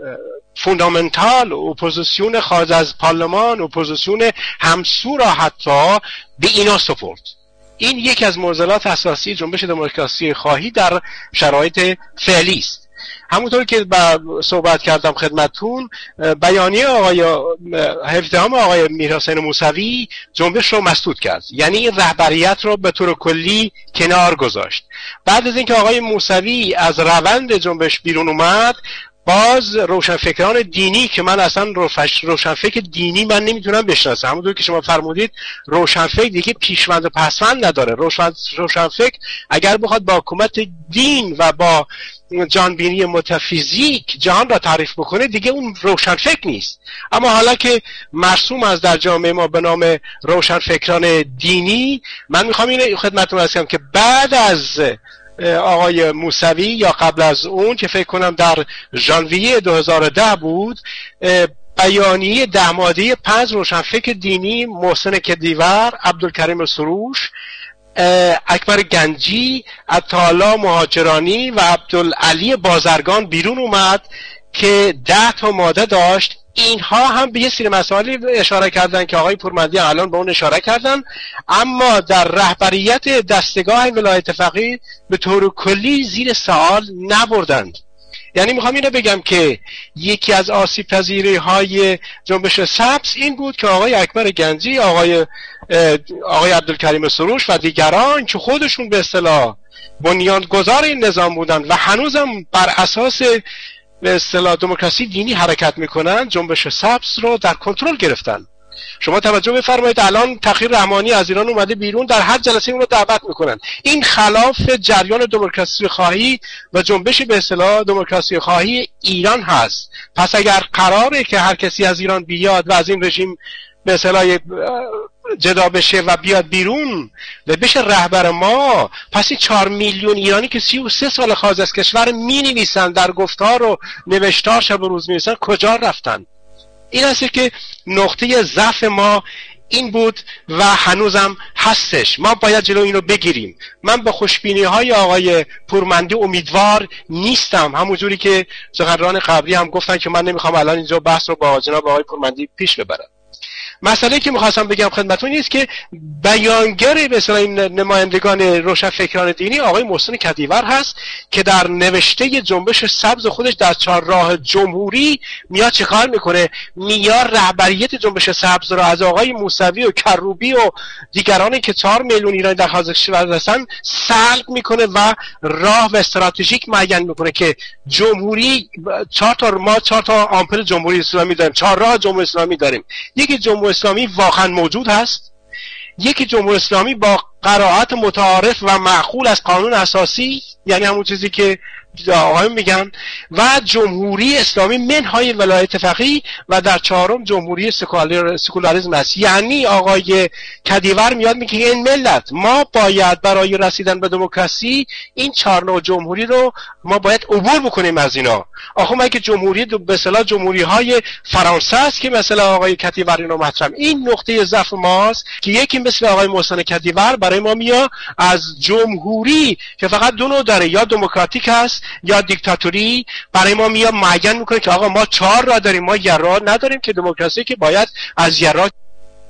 فوندامنتال، اپوزیسیون خارج از پارلمان، اپوزیسیون همسو را حتی به اینا سپرد. این یکی از معضلات اساسی جنبش دموکراسی خواهی در شرایط فعلی است. همونطور که با صحبت کردم خدمتتون، بیانیه آقای هفدهم آقای میرحسین موسوی جنبش رو مسدود کرد، یعنی این رهبریت رو به طور کلی کنار گذاشت. بعد از اینکه آقای موسوی از روند جنبش بیرون اومد، باز روشنفکران دینی که من اصلا روشنفکر دینی من نمیتونم بشناسم، همونطور که شما فرمودید روشنفکر دیگه پیشوند و پسوند نداره. روشن روشنفکر اگر بخواد با حکومت دین و با جانبینی متافیزیک جهان را تعریف بکنه دیگه اون روشنفکر نیست. اما حالا که مرسوم از در جامعه ما به نام روشنفکران دینی، من میخوام این خدمتتون عرض کنم که بعد از آقای موسوی یا قبل از اون که فکر کنم در ژانویه دو هزار و ده بود، بیانیه ده ماده پنج روشنفکر دینی محسن کدیور، عبدالکریم سروش، اکبر گنجی، عطاالله مهاجرانی و عبدالعلی بازرگان بیرون اومد که ده تا ماده داشت. اینها هم به یه سری مسائلی اشاره کردن که آقای پورمندی الان به اون اشاره کردن، اما در رهبریت دستگاه ولایت فقیه به طور کلی زیر سوال نبردند. یعنی میخوام اینو بگم که یکی از آسیب پذیری های جنبش سبز این بود که آقای اکبر گنجی، آقای آقای عبدالکریم سروش و دیگران که خودشون به اصطلاح بنیانگذار این نظام بودند و هنوزم بر اساس به اصطلاح دموکراسی دینی حرکت میکنن، جنبش سبز رو در کنترل گرفتن. شما توجه بفرمایید الان تقی رحمانی از ایران اومده بیرون، در هر جلسه اون رو دعوت میکنن. این خلاف جریان دموکراسی خواهی و جنبش به اصطلاح دموکراسی خواهی ایران هست. پس اگر قراره که هر کسی از ایران بیاد و از این رژیم به اصطلاح جدا بشه و بیاد بیرون و بشه رهبر ما، پس این چهار میلیون ایرانی که سی و سه سال خارج از کشور می نویسن، در گفتار و نوشتار شب و روز می نویسن، کجا رفتن؟ این است که نقطه ضعف ما این بود و هنوزم هستش. ما باید جلو اینو بگیریم. من به خوشبینی های آقای پورمندی امیدوار نیستم، همونجوری که سخنران قبلی هم گفتن که من نمیخوام الان اینجا بحث رو با جناب آقای پورمندی پیش ببرم. مسئله که میخواستم بگم خدمتتون نیست که بیانگر به اصطلاح نمایندگان روشنفکران دینی آقای محسن کدیور هست که در نوشته جنبش سبز خودش در چهار راه جمهوری میاد چه کار میکنه؟ میاد رهبریت جنبش سبز را از آقای موسوی و کروبی و دیگرانی که چهار میلیون ایرانی در حاضر کشور هستن سلب میکنه و راه و استراتژیک معین میکنه که جمهوری چهار تا ما چهار تا آمپل جمهوری اسلامی داریم، چهار راه جمهوری اسلامی داریم. یکی جمهوری اسلامی واقعا موجود هست، یکی جمهوری اسلامی با قرائت متعارف و معقول از قانون اساسی، یعنی همون چیزی که آقایون میگن، و جمهوری اسلامی منهای ولایت فقیه، و در چهارم جمهوری سکولاریسم است. یعنی آقای کدیور میاد میگه این ملت ما باید برای رسیدن به دموکراسی این چهار نوع جمهوری رو ما باید عبور بکنیم از اینا. آخه مگه جمهوری به اصطلاح جمهوری های فرانسه است که مثلا آقای کدیور اینو مطرح. این نقطه ضعف ماست که یکی مثل آقای محسن کدیور برای ما میاد از جمهوری که فقط دو نوع داره، یا دموکراتیک است یا دیکتاتوری، برای ما میاد معین میکنه که آقا ما چهار راه داریم، ما یه راه نداریم که دموکراسی که باید از یه راه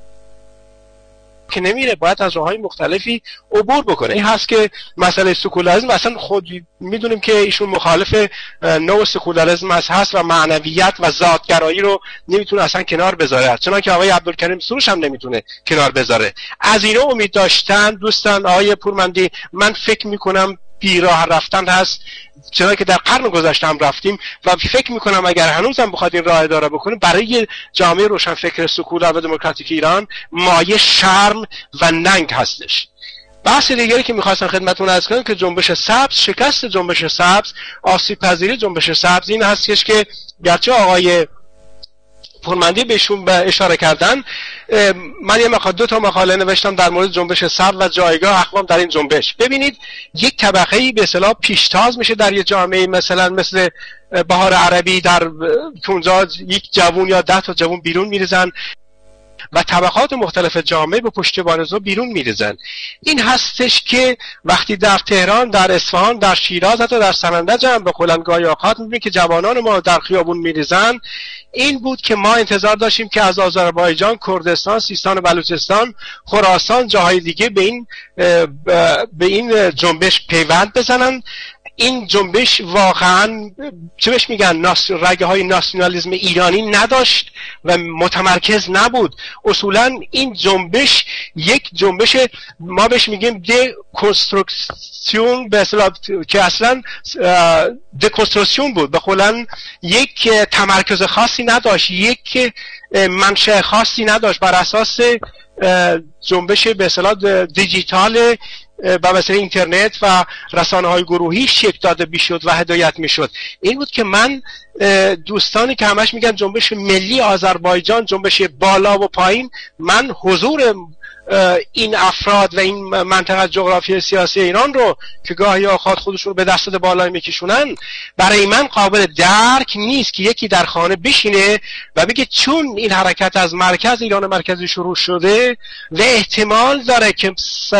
که نمیره، باید از راههای مختلفی عبور بکنه. این هست که مسئله سکولاریسم اصلا خود میدونیم که ایشون مخالف نوع سکولاریسم هست و معنویت و ذاتگرایی رو نمیتونه اصلا کنار بذاره، چنانکه آقای عبدالکریم سروش هم نمیتونه کنار بذاره. از اینا امید داشتن دوستان آقای پورمندی، من فکر میکنم بیراه رفتن هست، چرا که در قرن گذشته هم رفتیم و فکر میکنم اگر هنوزم بخواد این راه اداره بکنه برای جامعه روشنفکر سکولار و دموکراتیک ایران مایه شرم و ننگ هستش. بحث دیگری که میخواستم خدمتتون عرض کنم که جنبش سبز، شکست جنبش سبز، آسیب پذیری جنبش سبز این هستش که گرچه آقای پورمندی بهشون به اشاره کردن، من یه مقاله دو تا مقاله نوشتم در مورد جنبش سبز و جایگاه اقوام در این جنبش. ببینید یک طبقه‌ای به اصطلاح پیشتاز میشه در یه جامعه مثلا مثل بهار عربی، در اونجا یک جوون یا ده تا جوون بیرون میریزن و طبقات مختلف جامعه به پشتوانه زو بیرون میریزن. این هستش که وقتی در تهران، در اصفهان، در شیراز، حتی در سمندج هم به قلنگاه آخات میبینید که جوانان ما در خیابون میریزن، این بود که ما انتظار داشتیم که از آذربایجان، کردستان، سیستان و بلوچستان، خراسان، جاهای دیگه به این به این جنبش پیوند بزنن. این جنبش واقعا چه بهش میگن ناس... رگه های ناسیونالیسم ایرانی نداشت و متمرکز نبود. اصولا این جنبش یک جنبش ما بهش میگیم دکونسترکسیون به اصطلاح که اصلا دکونسترکسیون بود، به قولن یک تمرکز خاصی نداشت، یک منشأ خاصی نداشت، بر اساس جنبش به اصطلاح دیجیتال با وسیله اینترنت و رسانه‌های گروهی شکل داده میشد و هدایت میشد. این بود که من دوستانی که همش میگن جنبش ملی آذربایجان، جنبش بالا و پایین، من حضور این افراد و این منطقه جغرافی سیاسی ایران رو که گاهی اوقات خودشون رو به دست بالای میکشونن، برای من قابل درک نیست که یکی در خانه بشینه و بگه چون این حرکت از مرکز ایران مرکزی شروع شده و احتمال داره که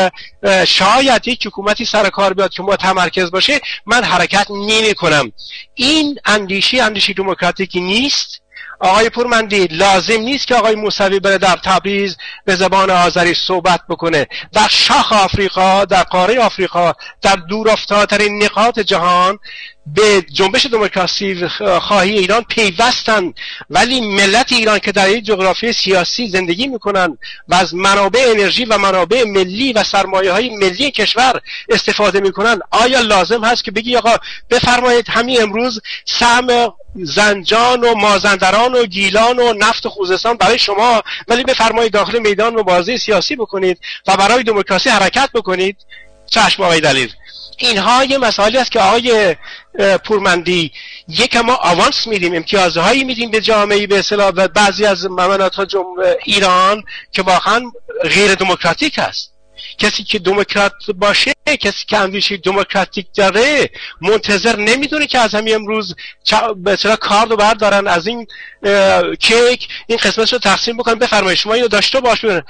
شاید یک حکومتی سر کار بیاد که متمرکز باشه، من حرکت نمی کنم. این اندیشه اندیشه دموکراتیکی نیست. آقای پورمندی لازم نیست که آقای موسوی بره در تبریز به زبان آذری صحبت بکنه. در شاخ آفریقا، در قاره آفریقا، در دور افتاده‌ترین نقاط جهان به جنبش دموکراسی خواهی ایران پیوستن، ولی ملت ایران که در این جغرافی سیاسی زندگی میکنن و از منابع انرژی و منابع ملی و سرمایه های ملی کشور استفاده میکنن، آیا لازم هست که بگی آقا بفرمایید همین امروز سهم زنجان و مازندران و گیلان و نفت خوزستان برای شما، ولی بفرمایید داخل میدان مبارزه سیاسی بکنید و برای دموکراسی حرکت بکنید؟ چشم آقای دلیل. اینها یه مسائلی است که آقای پورمندی یک ما آوانس میدیم، امتیازهایی میدیم به جامعه به اصطلاح و بعضی از مملکت ایران که واقعا غیر دموکراتیک است. کسی که دموکرات باشه، کسی که اندیشه دموکراتیک داره، منتظر نمیدونه که از همین امروز به اصطلاح کارد رو بردارن از این کیک این قسمت رو تقسیم بکنن بفرمایید شما اینو داشته باشید.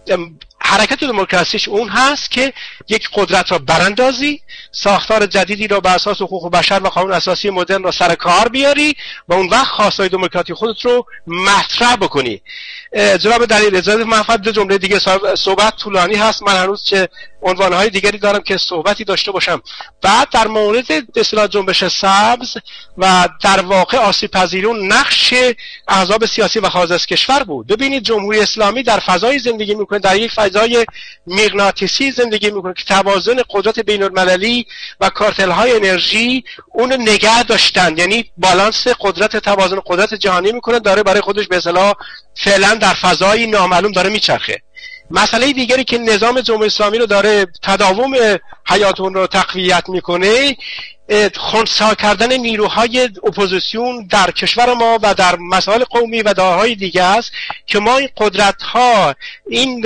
حرکت دموکراسیش اون هست که یک قدرت را براندازی، ساختار جدیدی را بر اساس حقوق بشر و قانون اساسی مدرن را سر کار بیاری و اون وقت خواستهای دموکراتی خودت رو مطرح بکنی. جناب دلیل اجازه من فقط دو جمله دیگه، صحبت طولانی هست، من هنوز چه عنوانهای دیگری دارم که صحبتی داشته باشم. بعد در مورد اصطلاح جنبش سبز و در واقع آسیب پذیرون نقش احزاب سیاسی و خارج از کشور بود. ببینید جمهوری اسلامی در فضای زندگی میکنه، در یک فضای مغناطیسی زندگی میکنه که توازن قدرت بین المللی و کارتل های انرژی اون نگه داشتن، یعنی بالانس قدرت، توازن قدرت جهانی میکنه، داره برای خودش به اصطلاح فعلا در فضای نامعلوم داره میچرخه. مسئله دیگری که نظام جمهوری اسلامی رو داره تداوم حیات اون رو تقویت میکنه، خنثی کردن نیروهای اپوزیسیون در کشور ما و در مسائل قومی و داهای دیگه است که ما این قدرت ها، این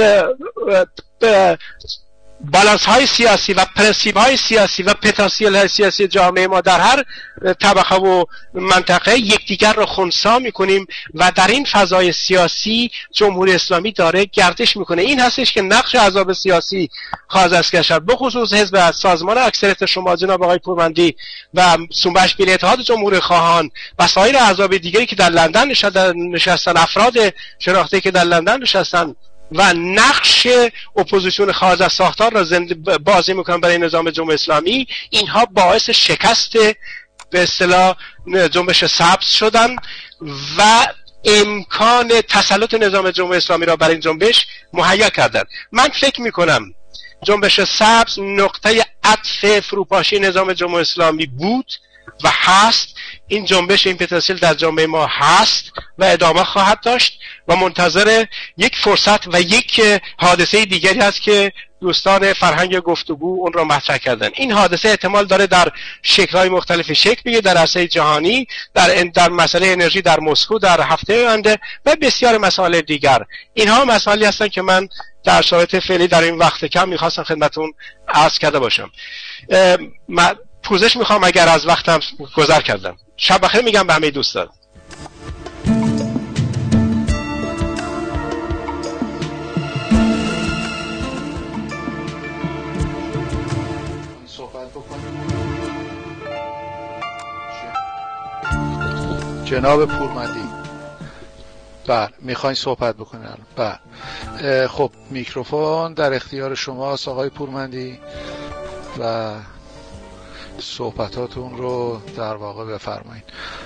بالانس های سیاسی و پرنسیپ های سیاسی و پتانسیل های سیاسی جامعه ما در هر طبقه و منطقه یکدیگر رو خنثی میکنیم و در این فضای سیاسی جمهوری اسلامی داره گردش میکنه. این هستش که نقش احزاب سیاسی خارج از کشور، بخصوص حزب سازمان اکثریت شما جناب آقای پورمندی و سنبش بین اتحاد جمهوری خواهان و سایر احزاب دیگری که در لندن نشستن، افراد شناخته که در لندن نشستن و نقش اپوزیسیون خارج از ساختار را بازی میکنن برای نظام جمهوری اسلامی، اینها باعث شکست به اصطلاح جنبش سبز شدن و امکان تسلط نظام جمهوری اسلامی را برای این جنبش مهیا کردن. من فکر میکنم جنبش سبز نقطه عطف فروپاشی نظام جمهوری اسلامی بود و هست. این جنبش، این پتانسیل در جامعه ما هست و ادامه خواهد داشت و منتظر یک فرصت و یک حادثه دیگری هست که دوستان فرهنگ گفتگو اون را مطرح کردن. این حادثه احتمال داره در شکل‌های مختلفی شکل بگیره، در عرصه جهانی، در در مسئله انرژی در مسکو در هفته آینده و بسیار مسائل دیگر. اینها مسائلی هستن که من در شرایط فعلی در این وقت کم می‌خواستم خدمتتون عرض کرده باشم. پوزش میخوام اگر از وقتم گذر کردم. شب بخیر میگم به همه دوستان. صحبت بکنیم. جناب پورمندی، بله میخواین صحبت بکنین الان؟ بله. خب میکروفون در اختیار شماست آقای پورمندی و صحبتاتون رو در واقع بفرمایید.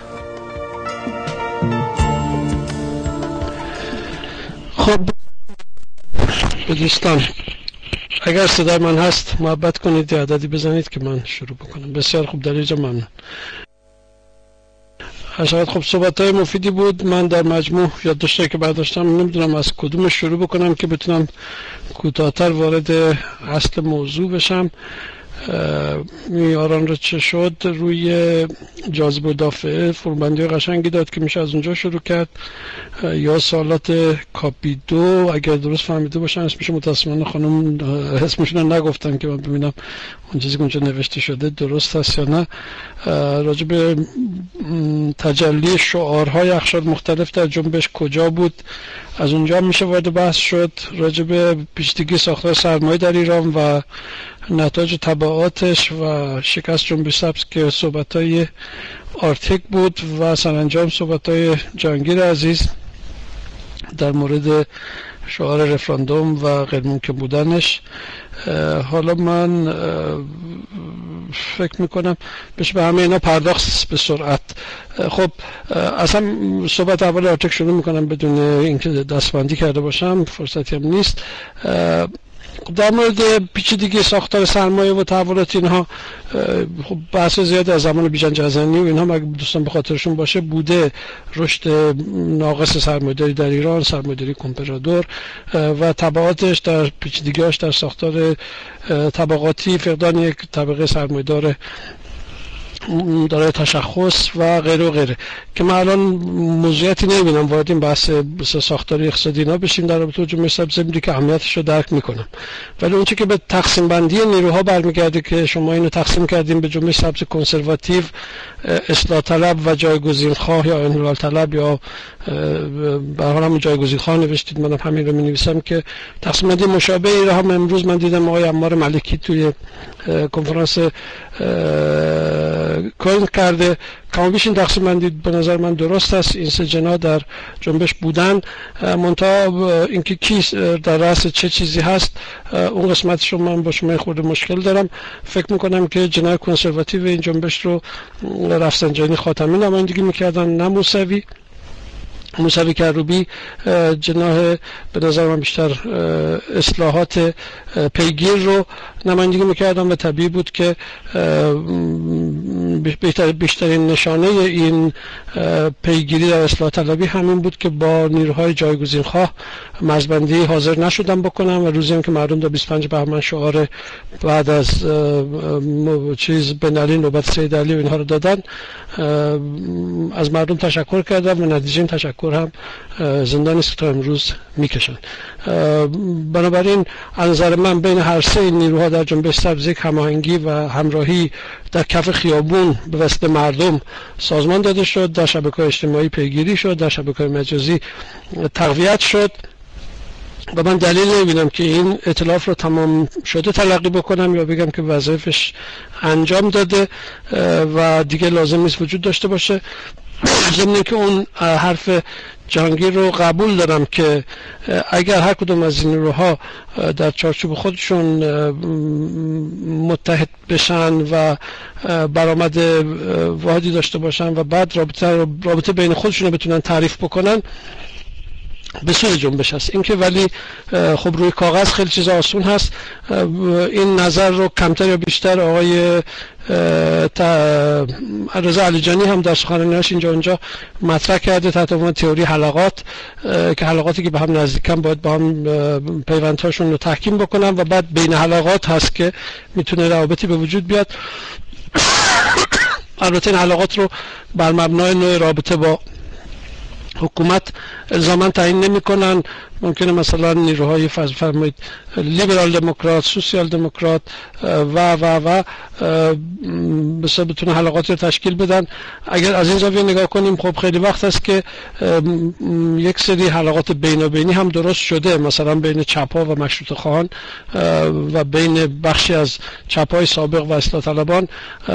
خب دوستان، اگر صدای من هست محبت کنید یه عددی بزنید که من شروع بکنم. بسیار خوب، در اینجا ممنون. شاید خب صحبت‌های مفیدی بود. من در مجموع یادداشتی که برداشتم نمیدونم از کدومش شروع بکنم که بتونم کوتاه‌تر وارد اصل موضوع بشم. میاران رو چه شد روی جاذبه و دافعه فرماندهی قشنگی داد که میشه از اونجا شروع کرد. یا سوالات کاپی دو اگر درست فهمیده باشن اسمش متاسفانه خانم اسمشون نگفتن که من ببینم اون چیزی که اونجا نوشته شده درست هست یا نه. راجع به تجلی شعارهای اقشار مختلف در جنبش کجا بود از اونجا میشه وارد بحث شد. راجع به پیچیدگی ساختار سرمایه در ایران و نتایج تبعاتش و شکست جنبش سبز که صحبت‌های آرتیک بود و سرانجام صحبت‌های جهانگیر عزیز در مورد شعار رفراندوم و غیر ممکن بودنش. حالا من فکر میکنم بشه به همه اینا پرداخت به سرعت. خب اصلا صحبت اول آرتیک شروع میکنم بدون اینکه دستبندی کرده باشم، فرصتی هم نیست. در مورد پیچیدگی ساختار سرمایه و تحولات اینها خب بحث زیادی از زمان بیژن جزنی و اینها مگه دوستان به خاطرشون باشه بوده. رشد ناقص سرمایه‌داری در ایران، سرمایه‌داری کمپرادور و تبعاتش در پیچیدگی‌هاش در ساختار طبقاتی، فقدان یک طبقه سرمایه‌دار دارای تشخص و غیره و غیره که من الان موضوعیتی نمیبینم وارد این بحث ساختاری اقتصادی اینا بشیم. در رابطه با جنبش سبز میگم که اهمیتش رو درک میکنم، ولی اون چیزی که به تقسیم بندی نیروها برمیگرده که شما اینو تقسیم کردیم به جنبش سبز کنسرواتیو، اصلاح طلب و جایگزین خواه یا انحلال طلب یا به هر حال جایگزین خواه نوشتید، منم همین رو می‌نویسم که تقسیم بندی مشابهی رو هم امروز من دیدم آقای عمار ملکی توی کنفرانس کوین کرده. کما بیش این تقسیم بندی به نظر من درست است. این سه جناح در جنبش بودن، منتها اینکه کی در رأس چه چیزی هست اون قسمتش رو من با شما خورده مشکل دارم. فکر میکنم که جناح کنسرواتیو این جنبش رو رفسنجانی خاتمی نمایندگی میکردن نه موسوی. موسوی کروبی جناح به نظر من بیشتر اصلاحات پیگیر رو نمایندگی میکردم و طبیعی بود که بیشتر بیشترین نشانه این پیگیری در اصلاح طلبی همین بود که با نیروهای جایگزین خواه مرزبندی حاضر نشدن بکنم و روزی هم که مردم تا بیست و پنج بهمن شعار بعد از چیز بن علی نوبت سید علی و اینها رو دادن از مردم تشکر کردم و نتیجه این تشکر هم زندانی است که تا امروز میکشن. بنابراین از نظر من بین هر سه نیروها در جنبش سبز یک هماهنگی و همراهی در کف خیابون به واسطه مردم سازمان داده شد، در شبکه‌های اجتماعی پیگیری شد، در شبکه‌های مجازی تقویت شد و من دلیل نمیبینم که این ائتلاف رو تمام شده تلقی بکنم یا بگم که وظایفش انجام داده و دیگه لازم نیست وجود داشته باشه. ضمن که اون حرف جهانگیر رو قبول دارم که اگر هر کدوم از این نیروها در چارچوب خودشون متحد بشن و برآمد واحدی داشته باشن و بعد رابطه رابطه بین خودشون رو بتونن تعریف بکنن، به سوی جنبش هست. این که ولی خب روی کاغذ خیلی چیز آسون هست. این نظر رو کمتر یا بیشتر آقای رضا علیجانی هم در سخنرانی‌هاش اینجا اونجا مطرح کرده تحت عنوان تئوری حلقات، که حلقاتی که به هم نزدیکن باید با هم پیوندهاشون رو تحکیم بکنن و بعد بین حلقات هست که میتونه روابطی به وجود بیاد. البته این حلقات رو بر مبنای نوع رابطه با حکومت الزاما تعیین نمی‌کنن. ممکنه مثلا نیروهای فرض فرمایید لیبرال دموکرات، سوسیال دموکرات و و و مثلا بتونه حلقات رو تشکیل بدن. اگر از این زاویه نگاه کنیم خب خیلی وقت است که یک سری حلقات بینابینی هم درست شده، مثلا بین چپ‌ها و مشروطه خواهان و بین بخشی از چپ‌های سابق و اصلاح طلبان،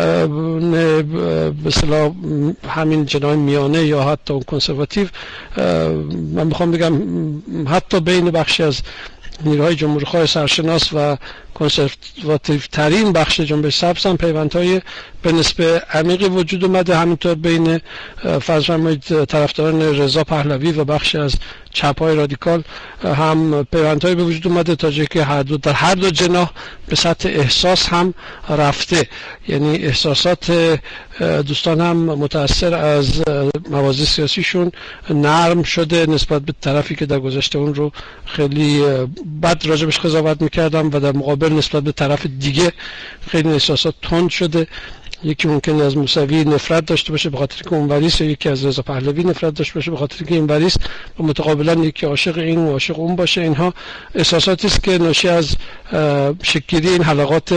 مثلا همین جناح میانه یا حتی کنسرواتیو. من میخوام بگم حتی بین بخشی از نیروهای جمهوری‌خواه سرشناس و کنسرواتیو ترین بخش جنبش سبز هم پیوندهای به نسبت عمیقی وجود اومده. همینطور بین فرض فرمایید طرفداران رضا پهلوی و بخشی از چپ‌های رادیکال هم پیوندهای به وجود اومده، تا جایی که هر دو در هر دو جناح به سطح احساس هم رفته. یعنی احساسات دوستان هم متأثر از موازی سیاسیشون نرم شده نسبت به طرفی که در گذشته اون رو خیلی بد راجبش قضاوت میکردم و در مقابل نسبت به طرف دیگه خیلی احساسات تند شده. یکی ممکنه از موسوی نفرت داشته باشه به خاطر که اون وریث، یکی از رضا پهلوی نفرت داشته باشه به خاطر که این وریث، و متقابلا یکی عاشق این و عاشق اون باشه. اینها احساساتی است که ناشی از شکلی این حلقات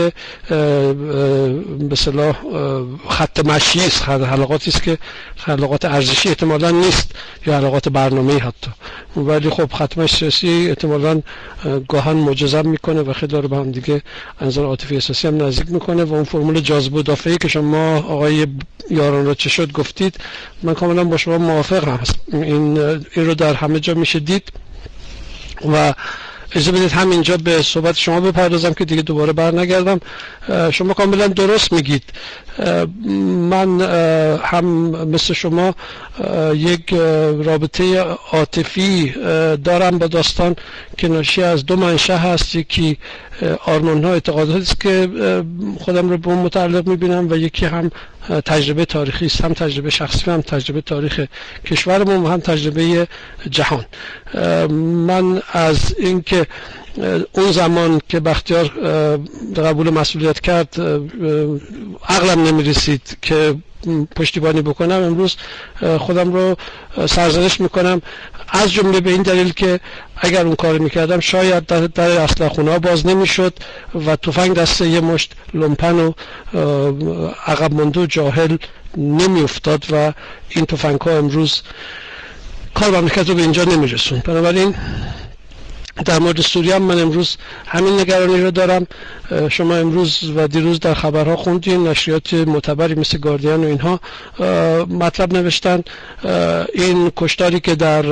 به اصطلاح خط مشی است، حلقاتی است که حلقات ارزشی احتمالاً نیست یا حلقات برنامه‌ای حتی، ولی خب خط مشی سیاسی احتمالاً گاهن مجزم میکنه و خیلی رو به هم دیگه از نظر عاطفی احساسی هم نزدیک میکنه. و اون فرمول جاذبه و دافعه‌ای که شما آقای یاران را چه شد گفتید، من کاملا با شما موافقم. این این رو در همه جا میشه دید. و اجازه بدید همینجا به صحبت شما بپردازم که دیگه دوباره بر نگردم. شما کاملا درست میگید. من هم مثل شما یک رابطه عاطفی دارم با داستان که ناشی از دو منشأ هست. یکی آرمان‌ها، اعتقاداتی است که خودم رو به اون متعلق میبینم، و یکی هم تجربه تاریخی است، هم تجربه شخصی، هم تجربه تاریخ کشورمون و هم تجربه جهان. من از اینکه اون زمان که بختیار قبول مسئولیت کرد عقلم نمیرسید که پشتیبانی بکنم، امروز خودم رو سرزنش میکنم، از جمله به این دلیل که اگر اون کار میکردم شاید در, در اسلحه‌خونه ها باز نمیشد و تفنگ دست یه مشت لومپن و عقب مانده و جاهل نمیافتاد و این تفنگ ها امروز کار مملکت رو به اینجا نمیرسون. بنابراین در مورد سوریه هم من امروز همین نگرانی رو دارم. شما امروز و دیروز در خبرها خوندین، نشریات معتبری مثل گاردین و اینها مطلب نوشتن این کشتاری که در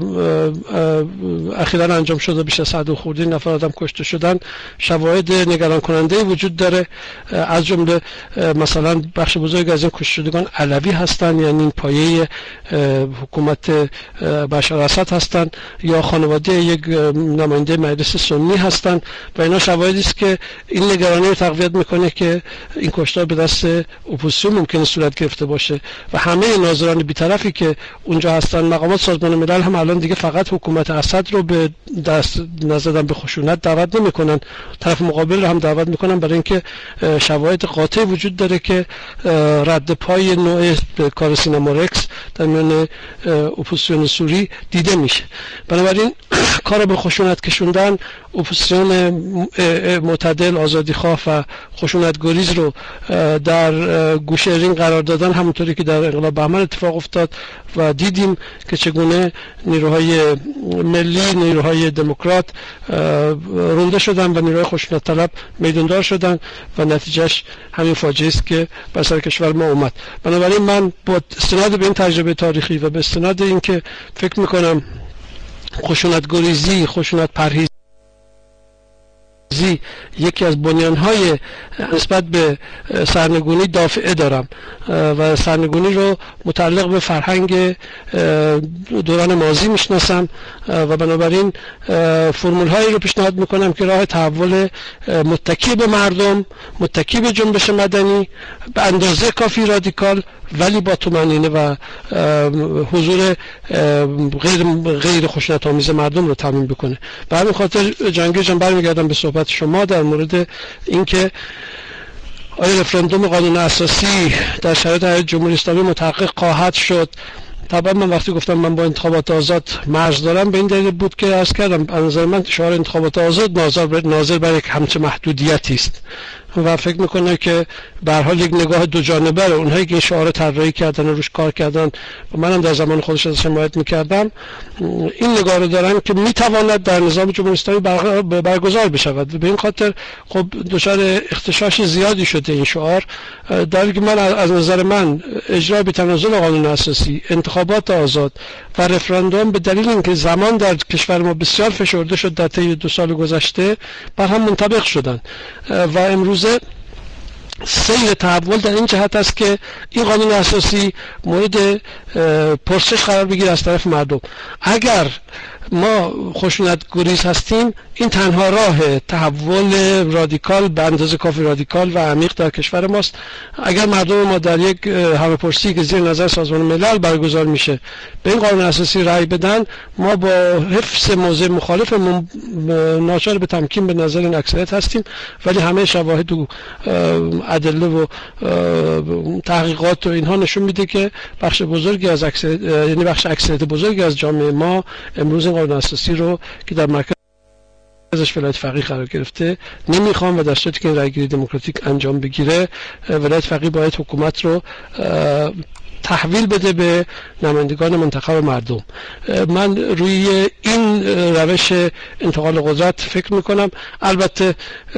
اخیراً انجام شده بیش از صد و خورده نفر آدم کشته شدن شواهد نگران کننده وجود داره. از جمله مثلا بخش بزرگ از این کشته شدگان علوی هستن، یعنی این پایه حکومت بشار اسد هستن، یا خانواده یک نماینده مجلس سنی هستند و اینا شواهدی است که این نگرانی رو تقویت میکنه که این کشتار به دست اپوزیسیون ممکنه صورت گرفته باشه. و همه ناظران بی‌طرفی که اونجا هستن، مقامات سازمان ملل هم الان دیگه فقط حکومت اسد رو به دست نزدن به خشونت دعوت نمیکنن، طرف مقابل رو هم دعوت میکنن، برای اینکه شواهد قاطع وجود داره که رد پای نوع کار سینما رکس در میان اپوزیسیون سوری دیده میشه. بنابراین کار به خشونت کشوندن، اپوزیسیون معتدل، آزادیخواه و خشونت گریز رو در گوشه رینگ قرار دادن، همونطوری که در انقلاب بهمن اتفاق افتاد و دیدیم که چگونه نیروهای ملی، نیروهای دموکرات رونده شدن و نیروهای خشونت طلب میداندار شدن و نتیجهش همین فاجعه است که بر سر کشور ما اومد. بنابراین من با استناد به این تجربه تاریخی و به استناد این که فکر میکنم خشونت گریزی، خشونت پرهیزی یکی از بنیانهای نسبت به سرنگونی دافعه دارم و سرنگونی رو متعلق به فرهنگ دوران ماضی میشناسم و بنابراین فرمول هایی رو پیشنهاد میکنم که راه تحول متکی به مردم، متکی به جنبش مدنی، به اندازه کافی رادیکال ولی با طمأنینه و حضور غیر غیر خشونت‌آمیز مردم رو تضمین بکنه. به همین خاطر جنگی جان برمیگردم به صحبت شما در مورد اینکه آیا رفراندوم قانون اساسی در شرایط جمهوری اسلامی متحقق خواهد شد. طبعا من وقتی گفتم من با انتخابات آزاد مرز دارم به این دلیل بود که عرض کردم از نظر من شعار انتخابات آزاد ناظر بر ناظر بر یک همچه محدودیتی است و فکر میکنه که به هر حال یک نگاه دو جانبه رو اونهایی که این شعار طراحی کردن و روش کار کردن و منم در زمان خودش ازش حمایت میکردم این نگاه رو دارن که میتواند در نظام جمهوری اسلامی برگزار بشود. به این خاطر خب دچار اختشاش زیادی شده این شعار، در حالی که من از نظر من اجرای بی‌تنازل قانون اساسی، انتخابات آزاد و رفراندوم به دلیل اینکه زمان در کشور ما بسیار فشرده شد در طی دو سال گذشته بر هم منطبق شدند و امروز سیر تحول در این جهت است که این قانون اساسی مورد پرسش قرار بگیره از طرف مردم. اگر ما خشونت گریز هستیم این تنها راه تحول رادیکال به اندازه کافی رادیکال و عمیق در کشور ماست. اگر مردم ما در یک همه‌پرسی که زیر نظر سازمان ملل برگزار میشه به این قانون اساسی رأی بدن ما با حفظ موضع مخالف ناچار به تمکین به نظر این اکثریت هستیم، ولی همه شواهد و ادله و تحقیقات و اینها نشون میده که بخش بزرگی از اکثریت یعنی بخش اکثریت بزرگی از جامعه ما امروز این قانون اساسی رو که در مرکز ازش ولایت فقیه قرار گرفته نمیخوام و در صورتی که این رأیگیری دموکراتیک انجام بگیره ولایت فقیه باید حکومت رو تحویل بده به نمایندگان منتخب مردم. من روی این روش انتقال قدرت فکر میکنم. البته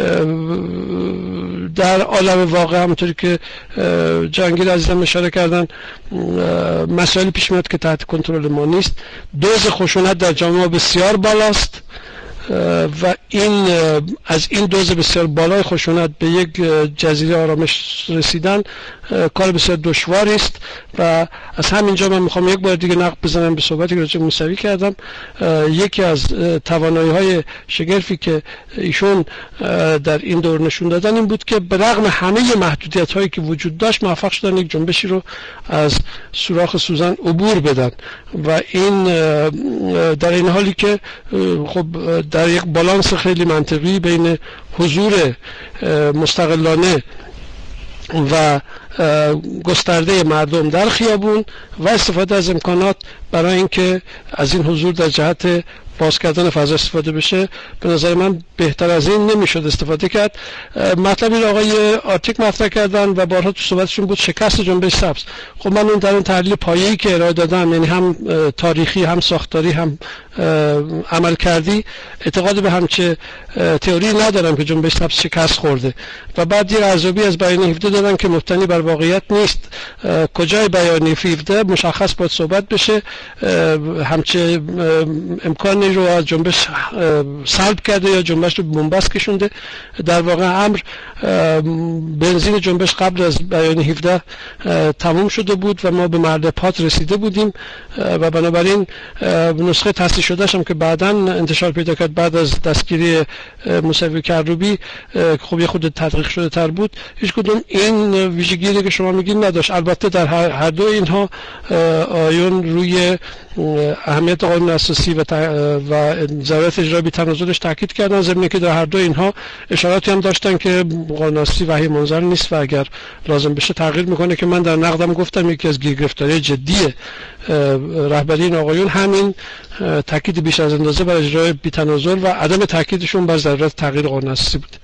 در عالم واقع همونطوری که جهانگیر عزیزم اشاره کردن مسائل پیش میاد که تحت کنترل ما نیست. دوز خشونت در جامعه بسیار بالاست و این از این دوز بسیار بالای خشونت به یک جزیره آرامش رسیدن کار بسیار دشواری است و از همینجا من میخوام یک بار دیگه نقد بزنم به صحبتی که راجع به موسوی کردم. یکی از توانایی‌های شگرفی که ایشون در این دور نشون دادن این بود که به رغم همه محدودیت‌هایی که وجود داشت موفق شدن یک جنبشی رو از سوراخ سوزن عبور بدن و این در این حالی که خب در یک بالانس خیلی منطقی بین حضور مستقلانه و گسترده مردم در خیابون و استفاده از امکانات برای اینکه از این حضور در جهت باز کردن فضا استفاده بشه، به نظر من بهتر از این نمیشد استفاده کرد. مطلبی رو آقای آرتیک مطرح کردن و بارها تو صحبتشون بود شکست جنبش سبز. خب من اون در اون تحلیل پایه‌ای که ارائه دادم یعنی هم تاریخی هم ساختاری هم عمل کردی اعتقاد به همچه تئوری ندارم که جنبش سبز شکست خورده و بعد یه ارزیابی از بیان هفده دادن که مبتنی بر واقعیت نیست. کجای بیان هفده مشخص باید صحبت بشه. همچه امکان رو از جنبش سلب کرده یا جنبش رو بنبست کشونده. در واقع امر بنزین جنبش قبل از بیان هفده تموم شده بود و ما به مرد پات رسیده بودیم و بنابراین نسخه تصحیح شدهش هم که بعداً انتشار پیدا کرد بعد از دستگیری موسوی کروبی خب یه خود تدقیق شده تر بود، هیچ کدوم این ویژگی که شما میگین نداشت. البته در هر دو اینها آیون روی اهمیت قانون اساسی و و ضرورت اجرای بی‌تنازلش تاکید کردن، ضمن که در هر دو اینها اشاراتی هم داشتن که قانون اساسی وحی منزل نیست و اگر لازم بشه تغییر میکنه که من در نقدم گفتم یکی از گیرگرفتاری جدی رهبری این آقایون همین تاکید بیش از اندازه بر اجرای بی‌تنازل و عدم تاکیدشون بر ضرورت تغییر قانون اساسی بود.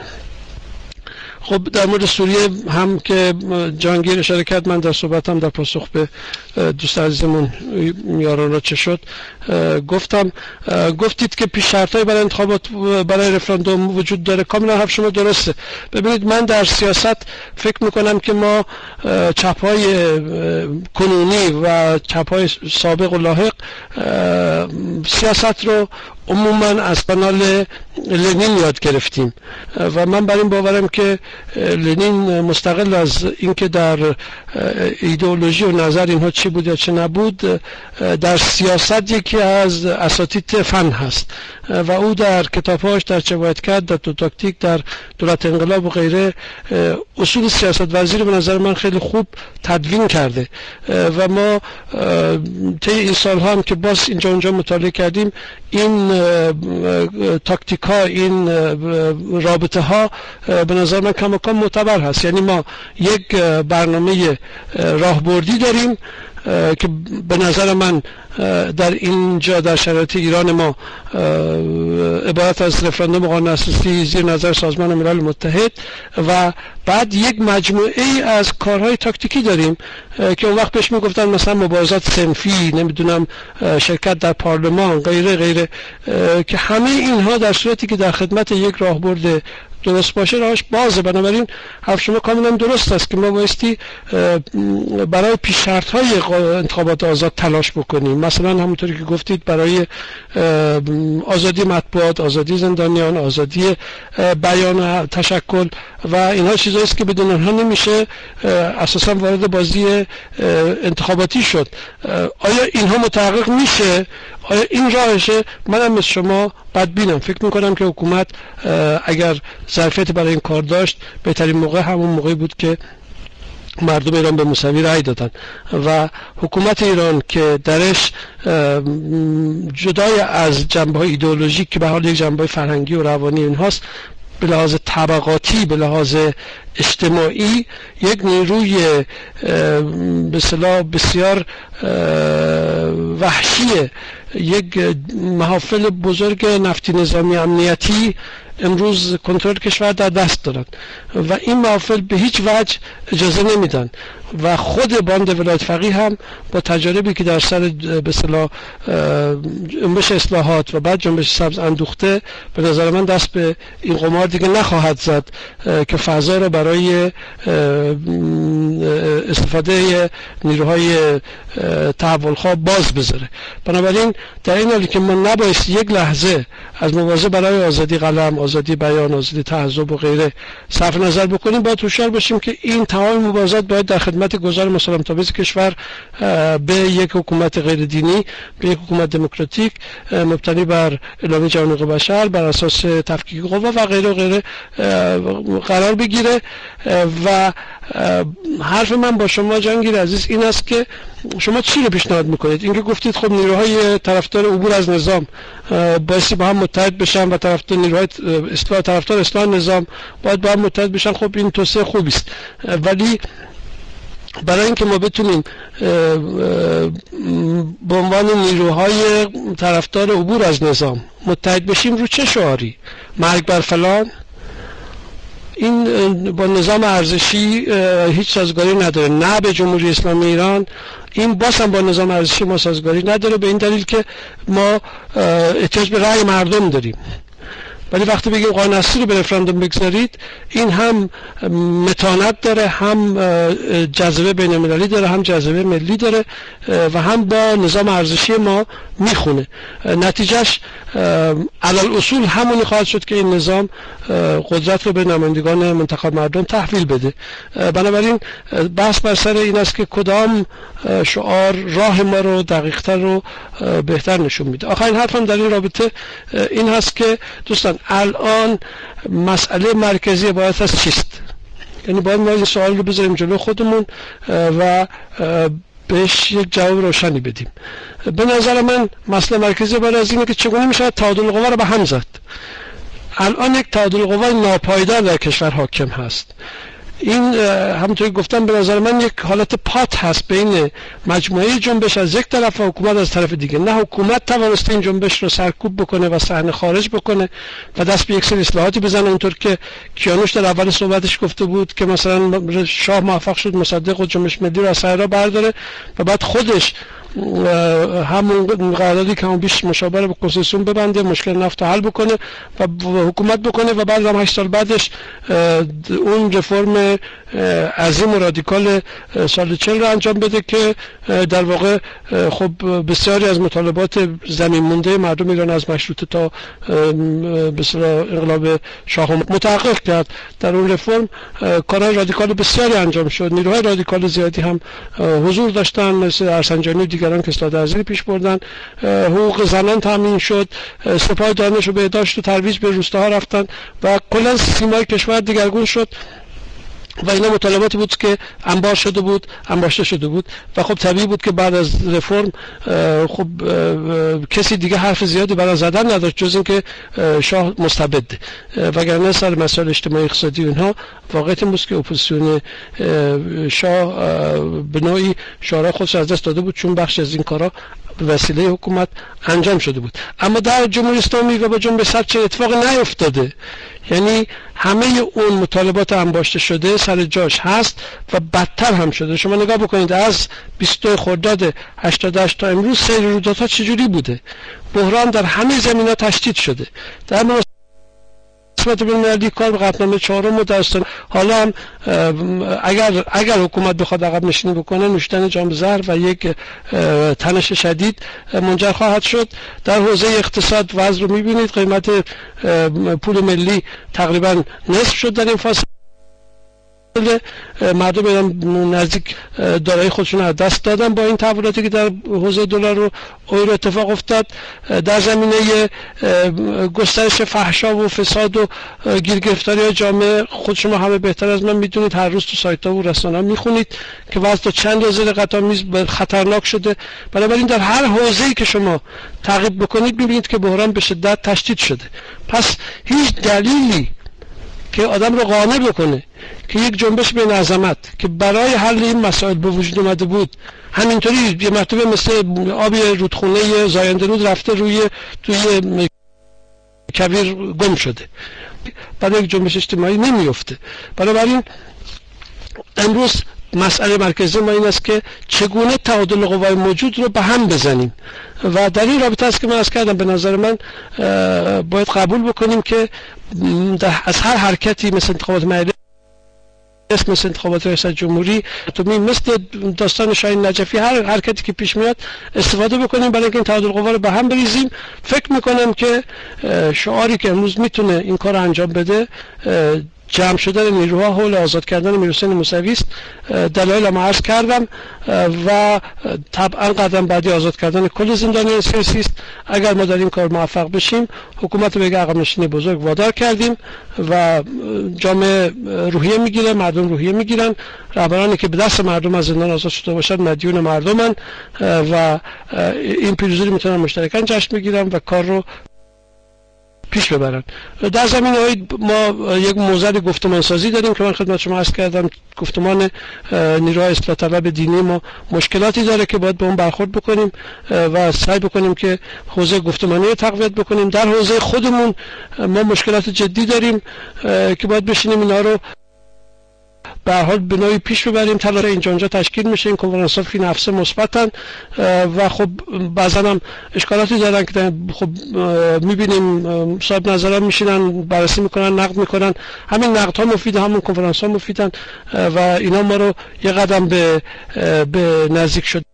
خب در مورد سوریه هم که جهانگیر اشاره کرد من در صحبتم در پاسخ به دوست عزیزمون یاران را چه شد گفتم گفتید که پیش شرطایی برای انتخابات برای رفراندوم وجود داره. کاملا حرف شما درسته. ببینید من در سیاست فکر میکنم که ما چپ‌های کنونی و چپ‌های سابق و لاحق سیاست رو عموما از کانال لنین یاد گرفتیم و من بر این باورم که لنین مستقل از اینکه در ایدئولوژی و نظر اینها چی بود یا چه نبود، در سیاست یکی از اساتید فن هست و او در کتابهاش، در چه باید کرد، در دو تاکتیک، در دولت انقلاب و غیره، اصول سیاست ورزی رو به نظر من خیلی خوب تدوین کرده و ما طی این سالها هم که باز اینجا اونجا مطالعه کردیم، این تاکتیک ها، این رابطه ها به نظر من کماکان معتبر هست. یعنی ما یک برنامه راهبردی داریم که به نظر من در اینجا در شرایط ایران ما عبارت از رفراندوم قانون اساسی زیر نظر سازمان ملل متحد و بعد یک مجموعه ای از کارهای تاکتیکی داریم که اون وقت بهش میگفتن مثلا مبارزات صنفی، نمیدونم شرکت در پارلمان، غیره غیره، که همه اینها در صورتی که در خدمت یک راهبرد درست باشه راهش بازه. بنابراین حرف شما کاملا درست است که ما بایستی برای پیش‌شرط‌های انتخابات آزاد تلاش بکنیم. مثلا همونطوری که گفتید برای آزادی مطبوعات، آزادی زندانیان، آزادی بیان و تشکل و اینها چیزایی است که بدون اونها نمیشه اساسا وارد بازی انتخاباتی شد. آیا اینها متحقق میشه؟ آیا این راهشه؟ منم مثل شما بدبینم. فکر میکنم که حکومت اگر ظرفیت برای این کار داشت، بهترین موقع همون موقعی بود که مردم ایران به موسوی رأی دادن و حکومت ایران که درش جدای از جنبه‌های ایدئولوژیک که به حال یک جنبه فرهنگی و روانی اینهاست، به لحاظ طبقاتی، به لحاظ اجتماعی یک نیروی به اصطلاح بسیار وحشی، یک محافل بزرگ نفتی نظامی امنیتی امروز کنترل کشور در دست دارند و این محافل به هیچ وجه اجازه نمیدن و خود باند ولایت فقیه هم با تجاربی که در سر به اصطلاح جنبش اصلاحات و بعد جنبش سبز اندوخته، به نظر من دست به این قمار دیگه نخواهد زد که فضا را برای استفاده نیروهای تحولخواه باز بذاره. بنابراین در این حالی که ما نبایست یک لحظه از مبارزه برای آزادی قلم، آزادی بیان، آزادی تحزب و غیره صرف نظر بکنیم، باید هوشیار باشیم که این تمام مبارزات باید در خدمت گذار مسالمت‌آمیز کشور به یک حکومت غیر دینی، به یک حکومت دموکراتیک مبتنی بر اعلامیه جهانی حقوق بشر بر اساس تفکیک قوا و غیره و غیره قرار بگیره. و حرف من با شما جهانگیر عزیز این است که شما چی رو پیشنهاد میکنید؟ اینکه گفتید خب نیروهای طرفدار عبور از نظام بایستی با هم متحد بشن و طرفدار نیروهای اصلاح طرفدار اصلاح نظام باید با هم متحد بشن. خب این توصیه خوبی است، ولی برای اینکه ما بتونیم به عنوان نیروهای طرفدار عبور از نظام متحد بشیم رو چه شعاری؟ مرگ بر فلان؟ این با نظام ارزشی هیچ سازگاری نداره، نه به جمهوری اسلامی ایران، این باز هم با نظام ارزشی ما سازگاری نداره، به این دلیل که ما احتیاج به رأی مردم داریم. ولی وقتی بگیم قانون اساسی رو به رفراندوم بگذارید، این هم متانت داره، هم جذبه بین المللی داره، هم جذبه ملی داره و هم با نظام ارزشی ما میخونه. نتیجهش علل اصول همونی خواهد شد که این نظام قدرت رو به نمایندگان منتخب مردم تحویل بده. بنابراین بحث بر سر این است که کدام شعار راه ما رو دقیق‌تر رو بهتر نشون میده. آخرین حرفم در این رابطه این هست که دوستان، الان مسئله مرکزی باید از چیست؟ یعنی باید ما این سوال رو بذاریم جلو خودمون و بهش یک جواب روشنی بدیم. به نظر من مسئله مرکزی باید از اینه که چگونه میشه تعادل قوا رو به هم زد. الان یک تعادل قوا ناپایدار در کشور حاکم هست. این همونطوری گفتم به نظر من یک حالت پات هست بین مجموعه جنبش از یک طرف و حکومت از طرف دیگه. نه حکومت توانسته این جنبش رو سرکوب بکنه و صحنه خارج بکنه و دست به یک سری اصلاحاتی بزنه، اونطور که کیانوش در اول صحبتش گفته بود که مثلا شاه موفق شد مصدق و جنبش ملی رو از صحرا برداره و بعد خودش همون قراردادی که همون بیش مشابه به کنستیتوسیون ببنده، مشکل نفت حل بکنه و حکومت بکنه و بعد هم هشت سال بعدش اون رفرم عظیم و رادیکال سال چهل رو انجام بده که در واقع خب بسیاری از مطالبات زمین مونده مردم ایران از مشروطه تا به اصطلاح انقلاب شاه متحقق کرد. در اون رفرم کارهای رادیکال بسیاری انجام شد، نیروهای رادیکال زیادی هم حضور داشتن مثل ارسنجانی و دیگران که اصلاحات عزیزی پیش بردن، حقوق زنان تامین شد، سپاه دانش و بهداشت و ترویج به روستاها رفتن و کلا سیمای کشور دیگرگون شد و اینا مطالباتی بود که انبار شده بود، انباشته شده بود و خب طبیعی بود که بعد از رفرم خب کسی دیگه حرف زیادی برای زدن نداشت جز اینکه شاه مستبده، وگرنه سر مسائل اجتماعی اقتصادی اونها واقعیت این بود که اپوزیسیون شاه به نوعی شورای خودش از دست داده بود چون بخش از این کارا به وسیله حکومت انجام شده بود. اما در جمهوری اسلامی و با جنبش سبز چه اتفاقی نیفتاده، یعنی همه اون مطالبات انباشته شده سر جاش هست و بدتر هم شده. شما نگاه بکنید از بیست و دو خرداد هشتاد و هشت تا امروز سیر رویدادها چجوری بوده. بحران در همه زمینه‌ها تشدید شده. در قسمت بین‌المللی کار به قطعنامه چهارم متأسفانه حالا هم اگر اگر حکومت بخواد عقب نشینی بکنه نوشیدن جام زهر و یک تنش شدید منجر خواهد شد. در حوزه اقتصاد وضع رو می‌بینید، قیمت پول ملی تقریبا نصف شد در این فاصله، مردم ایران نزدیک دارایی خودشون از دست دادن با این تحولاتی که در حوزه دلار و یورو اتفاق افتاد. در زمینه گسترش فحشا و فساد و گیرگرفتاری جامعه خود شما همه بهتر از من میدونید، هر روز تو سایت ها و رسانه ها میخونید که وضع تا چند روز قطع‌آمیز خطرناک شده. بنابراین در هر حوزه‌ای که شما تعقیب بکنید میبینید که بحران به شدت تشدید شده. پس هیچ دلیلی که آدم رو قانع بکنه که یک جنبش بین عظمت که برای حل این مسائل به وجود اومده بود همینطوری یه مرتبه مثل آبی رودخونه زاینده رود رفته روی توی کویر گم شده، برای یک جنبش اجتماعی نمیفته. بنابراین امروز مسئله مرکزی ما این است که چگونه تعادل قوای موجود رو به هم بزنیم و در این رابطه است که من عرض کردم به نظر من باید قبول بکنیم که از هر حرکتی مثل انتخابات مجلس، مثل انتخابات ریاست جمهوری، مثل داستان شاهین نجفی، هر حرکتی که پیش میاد استفاده بکنیم برای اینکه این تعادل قوا رو به هم بریزیم. فکر میکنم که شعاری که امروز میتونه این کار انجام بده جمع شدن نیروها حول آزاد کردن میرحسین موسوی است. دلایل ما عرض کردم و طبعا قدم بعدی آزاد کردن کل زندانیان سیاسی است. اگر ما در این کار موفق بشیم حکومت رو به عقب نشینی بزرگ وادار کردیم و جامعه روحیه میگیره، مردم روحیه میگیرن. رهبرانی که به دست مردم از زندان آزاد شده باشن مدیون مردمن و این پیروزی رو میتونن مشترکاً جشن بگیرن و کار رو پیش ببرن. در زمینه های ما یک موزل گفتمان سازی داریم که من خدمت شما عرض کردم. گفتمان نیروهای اصلاح طلب دینی ما مشکلاتی داره که باید به اون برخورد بکنیم و سعی بکنیم که حوزه گفتمانی رو تقویت بکنیم. در حوزه خودمون ما مشکلات جدی داریم که باید بشینیم اینا رو به هر حال به نوعی پیش ببریم. تلاش اینجا اونجا تشکیل میشه، این کنفرانس ها فی نفسه مثبتن و خب بعضا هم اشکالاتی دارن که خب میبینیم صاحب نظران میشینن بررسی میکنن، نقد میکنن. همین نقد ها مفیده، همون کنفرانس ها مفیدن و اینا ما رو یه قدم به به نزدیک شد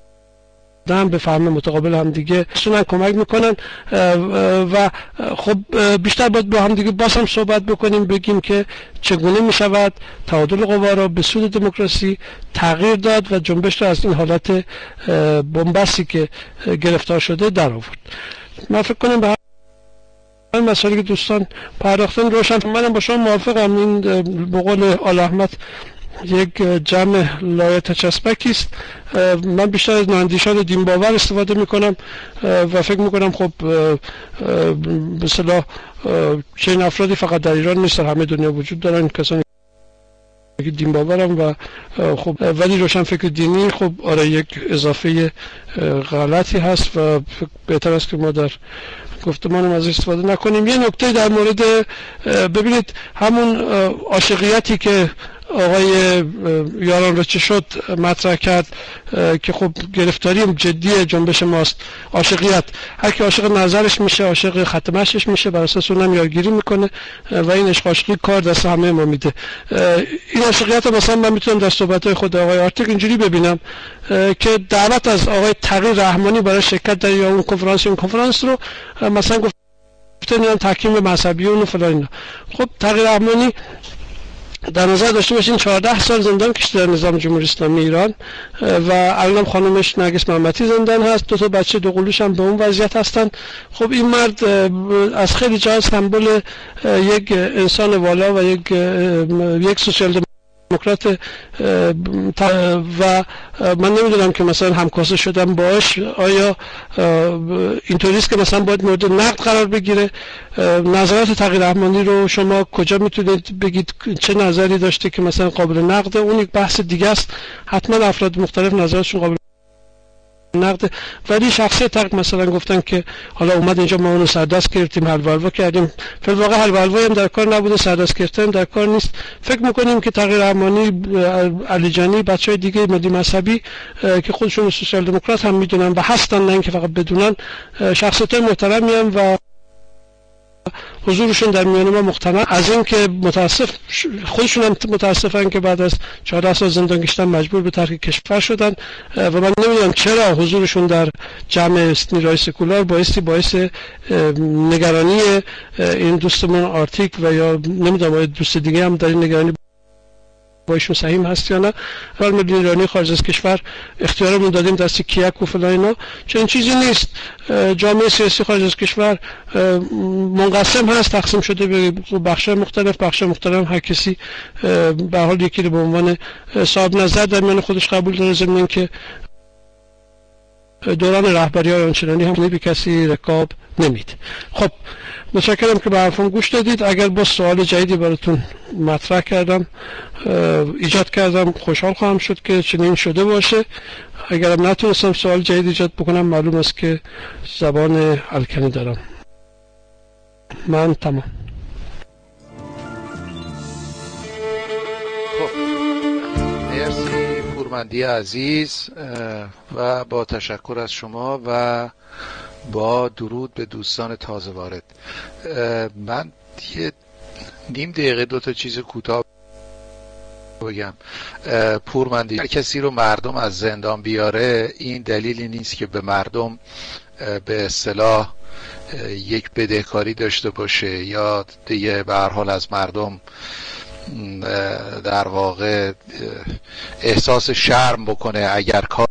دم به فهم متقابل هم دیگه سونن کمک میکنن و خب بیشتر باید با هم دیگه باز هم صحبت بکنیم، بگیم که چگونه میشود تعادل قوا را به سود دموکراسی تغییر داد و جنبش را از این حالت بنبستی که گرفتار شده در آورد. من فکر کنم به این مسائلی که دوستان پرداختن روشن. منم با شما موافقم. این به قول آل احمد یک جمع لایت چسبکی است. من بیشتر از اندیشان دین باور استفاده میکنم و فکر میکنم خب به اصطلاح چنین افرادی فقط در ایران نیست، در همه دنیا وجود دارن، کسانی که دین باورم و خب ولی روشن فکر دینی خب آره یک اضافه غلطی هست و بهتر است که ما در گفتمانم از استفاده نکنیم. یه نکته در مورد ببینید همون عاشقیتی که آقای یاران رو چه شد مطرح کرد که خب گرفتاری جدی جنبش ماست عاشقیت. هر کی عاشق نظرش میشه عاشق خط مشیش میشه، بر اساس اونم یارگیری میکنه و این عشق عاشقی کار دست همه ما میده. این عاشقیت مثلا من میتونم در صحبت‌های خود آقای آرتیک اینجوری ببینم که دعوت از آقای تقی رحمانی برای شرکت در اون کنفرانس اون کنفرانس رو مثلا گفتن میان تحکیم مذهبیون و فلان اینا. خب تقی رحمانی در نظر داشته باشین چهارده سال زندان کشیده در نظام جمهوری اسلامی ایران و الان خانومش نرگس محمدی زندان هست، دو تا بچه دو قلوش هم به اون وضعیت هستن. خب این مرد از خیلی جا سمبل یک انسان والا و یک یک سوسیال دموکرات و من نمیدونم که مثلا همکاسه شدم باش آیا اینطوریست که مثلا باید مورد نقد قرار بگیره. نظرات تقی رحمانی رو شما کجا میتونید بگید چه نظری داشته که مثلا قابل نقده؟ اون یک بحث دیگه است، حتما افراد مختلف نظراتشون قابل نقد، ولی شخصیت تقی مثلا گفتن که حالا اومد اینجا ما اونو سردست گرفتیم حلوا حلوا کردیم. فی الواقع حلوا حلوا هم در کار نبوده، سردست گرفتن در کار نیست. فکر میکنیم که تقی رحمانی، علی جانی، بچهای دیگه ملی مذهبی که خودشون سوسیال دموکرات هم میدونن و هستن، نه اینکه فقط بدونن، شخصیت محترمی هم و حضورشون در میان ما مقتنع از این که متاسف خودشون هم متاسفن که بعد از چهارده سال زندان کشیدن مجبور به ترک کشور شدن و من نمیدونم چرا حضورشون در جمع نیروهای سکولار بایستی باعث نگرانی این دوستمون آرتیک و یا نمیدونم دوست دیگه هم در این نگرانی با ایشون سهیم هست یا نه. حال ملی ایرانی خارج از کشور اختیارمون دادیم دست کیک و فلان اینا، چون چیزی نیست. جامعه سیاسی خارج از کشور منقسم هست، تقسیم شده به بخش مختلف، بخش مختلف هر کسی به حال یکی رو به عنوان صاحب نظر در میان خودش قبول داره، ضمن اینکه دوران رهبری های آنچنانی هم به کسی رکاب نمید. خب متشکرم که به حرفم گوش دادید. اگر با سوال جدیدی براتون مطرح کردم ایجاد کردم خوشحال خواهم شد که چنین شده باشه. اگرم نتونستم سوال جدید ایجاد بکنم معلوم است که زبان الکنی دارم. من تمام. خب مرسی پورمندی عزیز و با تشکر از شما و با درود به دوستان تازه وارد. من یه نیم دقیقه دو تا چیز کوتاه بگم. پورمندی هر کسی رو مردم از زندان بیاره این دلیلی نیست که به مردم به اصطلاح یک بدهکاری داشته باشه یا دیگه به هر حال از مردم در واقع احساس شرم بکنه اگر کار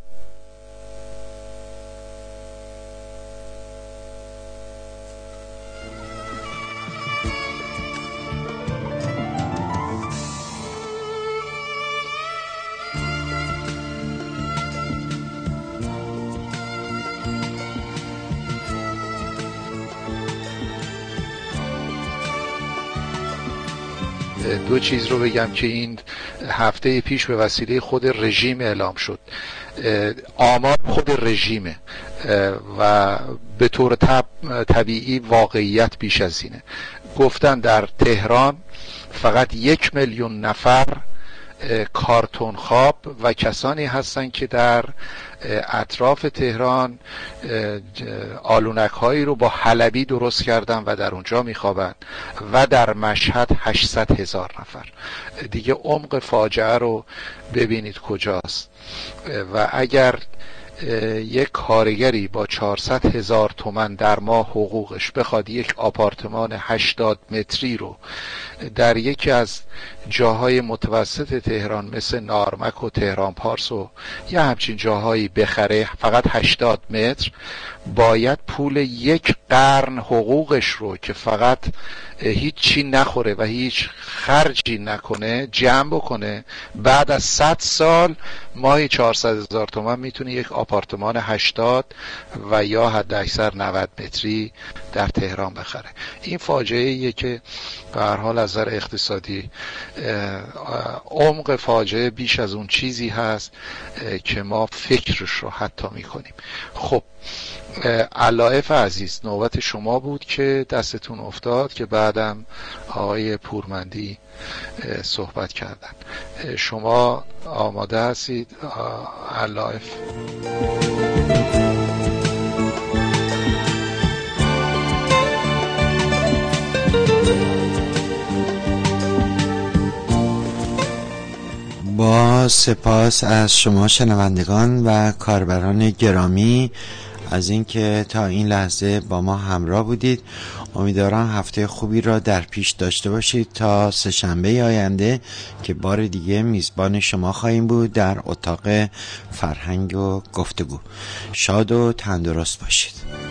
دو چیز رو بگم که این هفته پیش به وسیله خود رژیم اعلام شد. آمار خود رژیمه و به طور طب... طبیعی واقعیت بیش از اینه. گفتن در تهران فقط یک میلیون نفر کارتون خواب و کسانی هستن که در اطراف تهران آلونک هایی رو با حلبی درست کردن و در اونجا میخوابن و در مشهد هشتصد هزار نفر. دیگه عمق فاجعه رو ببینید کجاست. و اگر یک کارگری با چهارصد هزار تومان در ماه حقوقش بخواد یک آپارتمان هشتاد متری رو در یکی از جاهای متوسط تهران مثل نارمک و تهران پارس و یه همچین جاهایی بخره فقط هشتاد متر، باید پول یک قرن حقوقش رو که فقط هیچ چی نخوره و هیچ خرجی نکنه جمع بکنه. بعد از صد سال ماهی چهارصد هزار تومان میتونه یک آپارتمان هشتاد و یا حد اکثر نود متری در تهران بخره. این فاجعه ایه که به هر حال از نظر اقتصادی عمق فاجعه بیش از اون چیزی هست که ما فکرش رو حتی میکنیم. خب علائف عزیز، نوبت شما بود که دستتون افتاد که بعدم آقای پورمندی صحبت کردن. شما آماده هستید علائف؟ با سپاس از شما شنوندگان و کاربران گرامی از اینکه تا این لحظه با ما همراه بودید. امیدوارم هفته خوبی را در پیش داشته باشید تا سه‌شنبه آینده که بار دیگه میزبان شما خواهیم بود در اتاق فرهنگ و گفتگو. شاد و تندرست باشید.